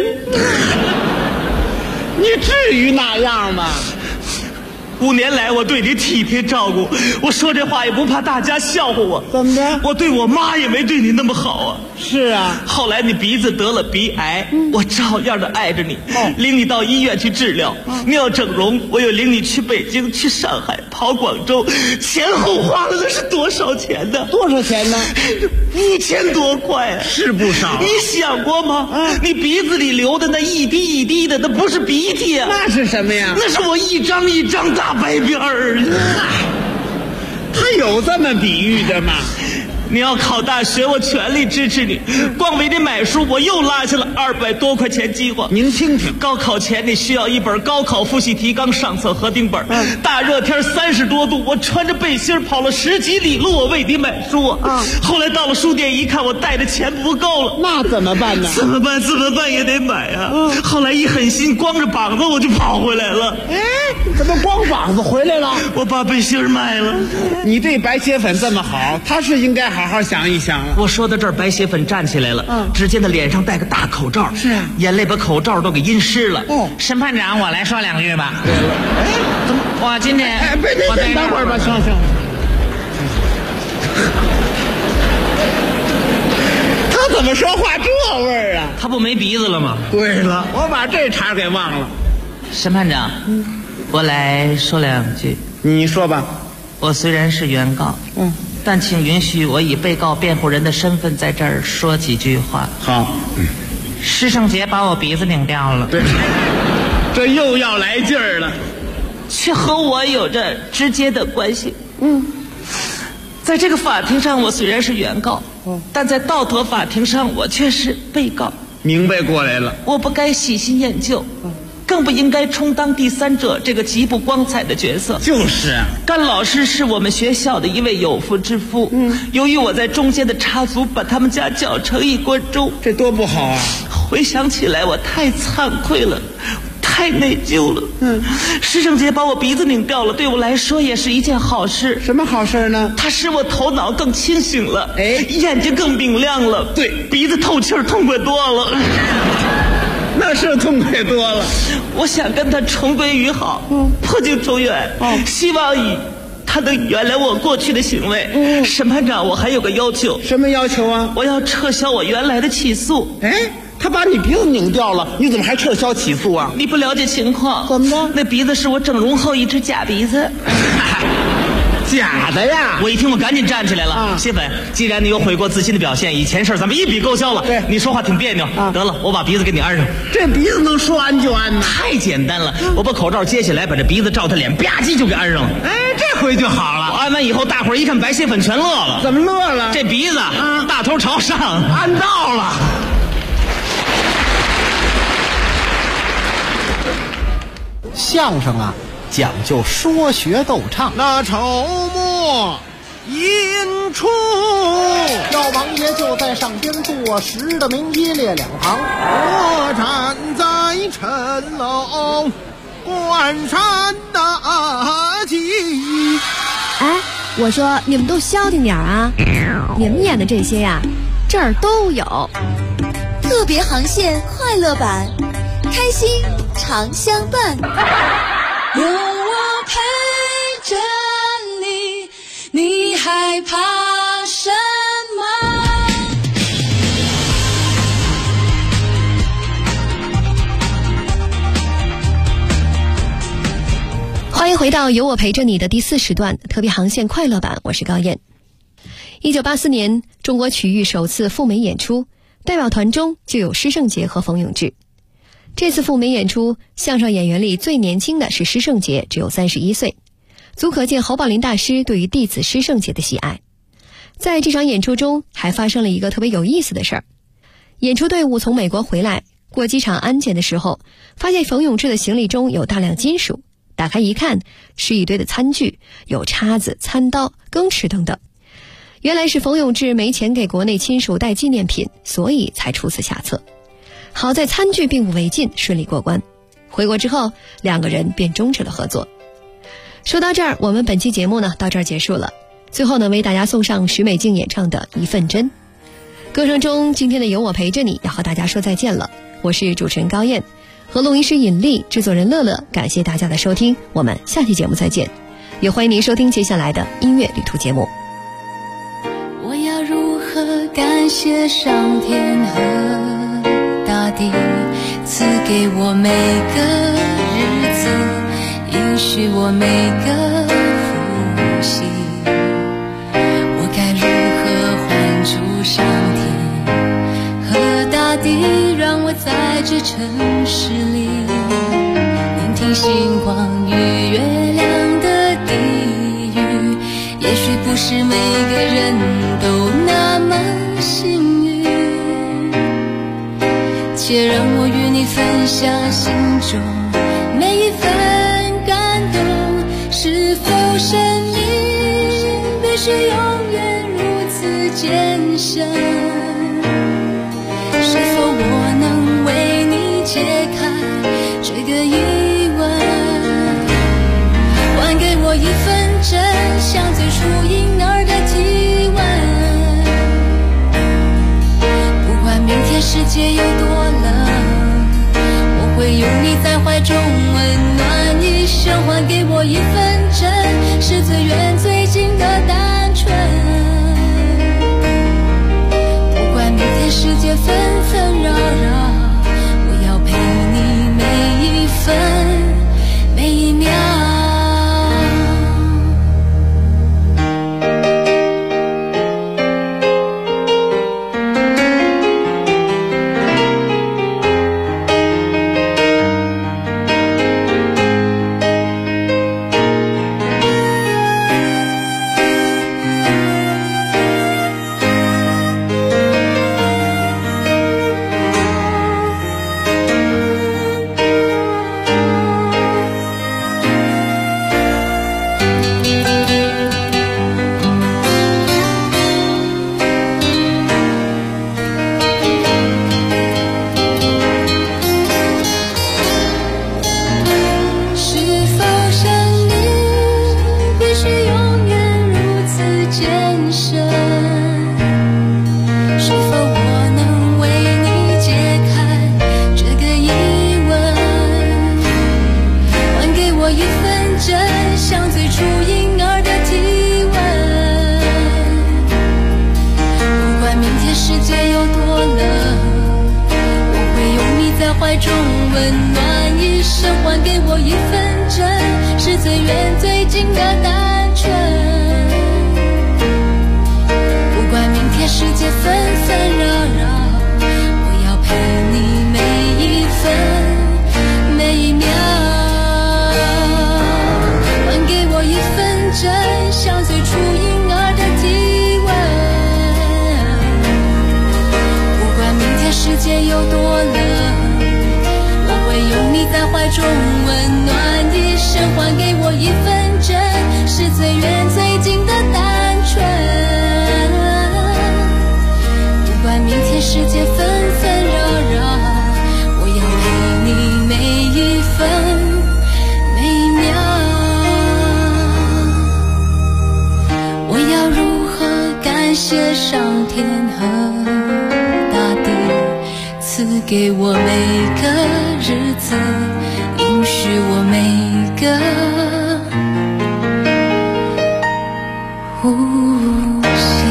你至于那样吗 ？5年来，我对你体贴照顾，我说这话也不怕大家笑话我。 怎么着？ 我对我妈也没对你那么好啊。 是啊。 后来你鼻子得了鼻癌，我照样的爱着你，领你到医院去治疗。你要整容，我又领你去北京、去上海、跑广州，前后花了那是多少钱呢？ 多少钱呢 ？1000多块啊， 是不少。 你想过吗？你鼻子里流的那一滴一滴的，那不是鼻涕啊， 那是什么呀？ 那是我一张一张大白边儿。 他有这么比喻的吗？ 你要考大学，我全力支持你。光为你买书，我又落下了200多块钱计划。 您听听， 高考前你需要一本高考复习提纲上册核定本。大热天30多度，我穿着背心跑了10几里路，我为你买书啊。后来到了书店一看，我带的钱不够了， 那怎么办呢？ 怎么办也得买啊。后来一狠心，光着膀子我就跑回来了。 哎，怎么光膀子回来了？ 我把背心卖了。 你对白血粉这么好，他是应该好好想一想了。 我说到这儿，白血粉站起来了，只见他脸上戴个大口罩， 是啊， 眼泪把口罩都给阴湿了。 审判长，我来说2句吧。 对了，哎， 怎么？我今天别，等会儿吧，行。他怎么说话这味儿啊？ 他不没鼻子了吗？ 对了，我把这茬给忘了。 审判长，我来说2句。 你说吧。 我虽然是原告，但请允许我以被告辩护人的身份在这儿说几句话。 好。 施圣杰把我鼻子拧掉了， 对，这又要来劲儿了， 却和我有着直接的关系。在这个法庭上，我虽然是原告，但在道德法庭上，我却是被告。 明白过来了， 我不该喜新厌旧，更不应该充当第三者这个极不光彩的角色。 就是啊， 甘老师是我们学校的一位有妇之夫，由于我在中间的插足，把他们家搅成一锅粥， 这多不好啊！ 回想起来，我太惭愧了，太内疚了。施圣杰把我鼻子拧掉了，对我来说也是一件好事。 什么好事呢？ 它使我头脑更清醒了， 眼睛更明亮了， 对， 鼻子透气儿痛快多了。 那是痛快多了。 我想跟他重归于好，破镜重圆，希望他能原谅我过去的行为。审判长，我还有个要求。 什么要求啊？ 我要撤销我原来的起诉。 他把你鼻子拧掉了，你怎么还撤销起诉啊？ 你不了解情况。 怎么着？ 那鼻子是我整容后一只假鼻子。 假的呀！ 我一听，我赶紧站起来了。谢粉，既然你有悔过自新的表现，以前事咱们一笔勾销了。 对， 你说话挺别扭。得了，我把鼻子给你安上。 这鼻子能说安就安呢？ 太简单了，我把口罩揭下来，把这鼻子照他脸，吧唧就给安上了。 这回就好了。 我安完以后，大伙儿一看白血粉全乐了。 怎么乐了？ 这鼻子大头朝上， 安到了。 相声啊，讲究说学逗唱。 那筹末引出， 赵王爷就在上边坐实的名一列两旁。 我站在陈楼观山大吉。 哎，我说你们都消停点啊！你们演的这些呀，这儿都有。 特别航线快乐版，开心常相伴。 有我陪着你，你害怕什么？ 欢迎回到有我陪着你的第4时段特别航线快乐版，我是高燕。1984年，中国曲艺首次赴美演出，代表团中就有施圣杰和冯永志。这次赴美演出，相声演员里最年轻的是施圣杰，只有31岁，足可见侯宝林大师对于弟子施圣杰的喜爱。在这场演出中，还发生了一个特别有意思的事儿。演出队伍从美国回来，过机场安检的时候，发现冯永志的行李中有大量金属，打开一看，是一堆的餐具，有叉子、餐刀、羹匙等等。原来是冯永志没钱给国内亲属带纪念品，所以才出此下策。好在餐具并不违禁，顺利过关。回国之后，两个人便终止了合作。说到这儿，我们本期节目呢到这儿结束了。最后呢，为大家送上许美静演唱的《一份真》。歌声中，今天的有我陪着你要和大家说再见了。我是主持人高燕，和录音师尹丽，制作人乐乐，感谢大家的收听，我们下期节目再见。也欢迎您收听接下来的音乐旅途节目。 我要如何感谢上天和大地赐给我每个日子，允许我每个呼吸，我该如何还祝上天和大地，让我在这城市里聆听星光与月亮的低语。也许不是每个人都且让我与你分享心中每一份感动。是否生命必须永远如此艰深？是否我能为你解开这个疑问？还给我一份真，像最初婴儿的体温。不管明天世界有多冷，我会拥你在怀中，温暖一生。还给我一份真，是最远最近的单纯。不管明天世界纷纷扰扰，我要陪你每一分每一秒。怀中温暖一生，还给我一份真，是最远最近的单纯。不管明天世界纷纷扰扰，我要陪你每一分每一秒。还给我一份真，像最初婴儿的体温。不管明天世界有多冷，拥你在怀中，温暖一生。还给我一份真，是最远最近的单纯。不管明天世界纷纷扰扰，我要陪你每一分每一秒。我要如何感谢上天和大地，赐给我每个日子，允许我每个呼吸。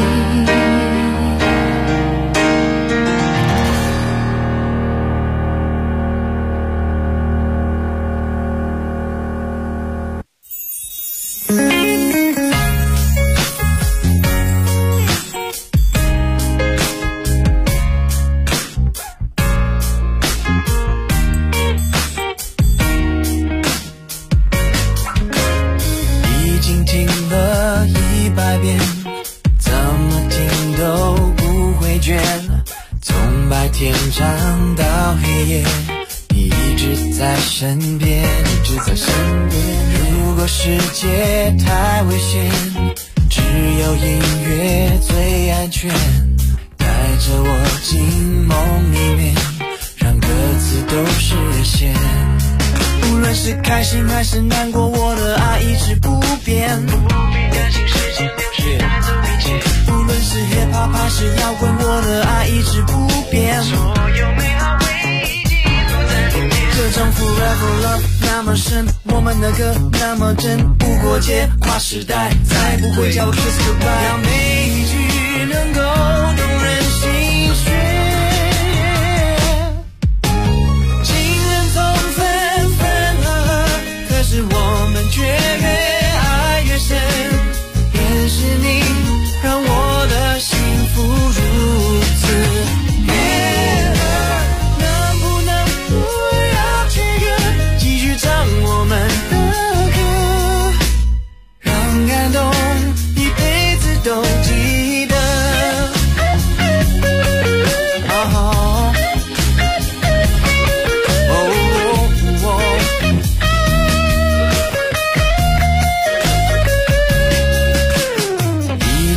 天长到黑夜，你一直在身边，一直在身边。如果世界太危险，只有音乐最安全。带着我进梦里面，让歌词都实现。无论是开心还是难过，我的爱一直不变。不必担心时间流逝带走一切。无论是 hiphop 还是摇滚，我的爱一直不变。所有美好回忆记录在里面。这种 forever love 那么深，我们的歌那么真，不过界跨时代，再不会叫 kiss goodbye。让每一句能够动人心弦。情人总分分合合，可是我们却越爱越深。也是你让我的幸福如此悦耳，能不能不要切割，继续唱我们的歌，让感动一辈子都记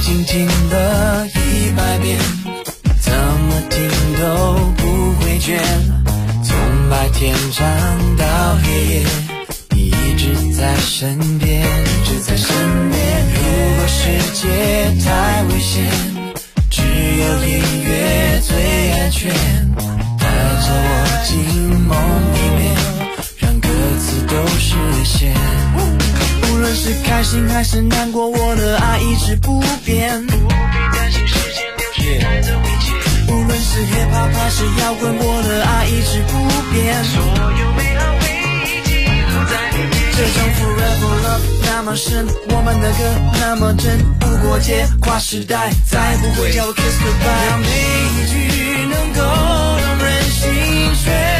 经听了100遍，怎么听都不会倦。从白天唱到黑夜，你一直在身边，只在身边。如果世界太危险，只有音乐最安全，带着我进梦里面，让歌词都实现。无论是开心还是难过，我的爱一直不变，不必担心时间流逝带走一切。无论是 hip hop 还是摇滚，我的爱一直不变，所有美好回忆记录在里面。这种 forever love 那么深，我们的歌那么真，无国界跨时代，再不会叫我 kiss goodbye。让每一句能够让人心碎。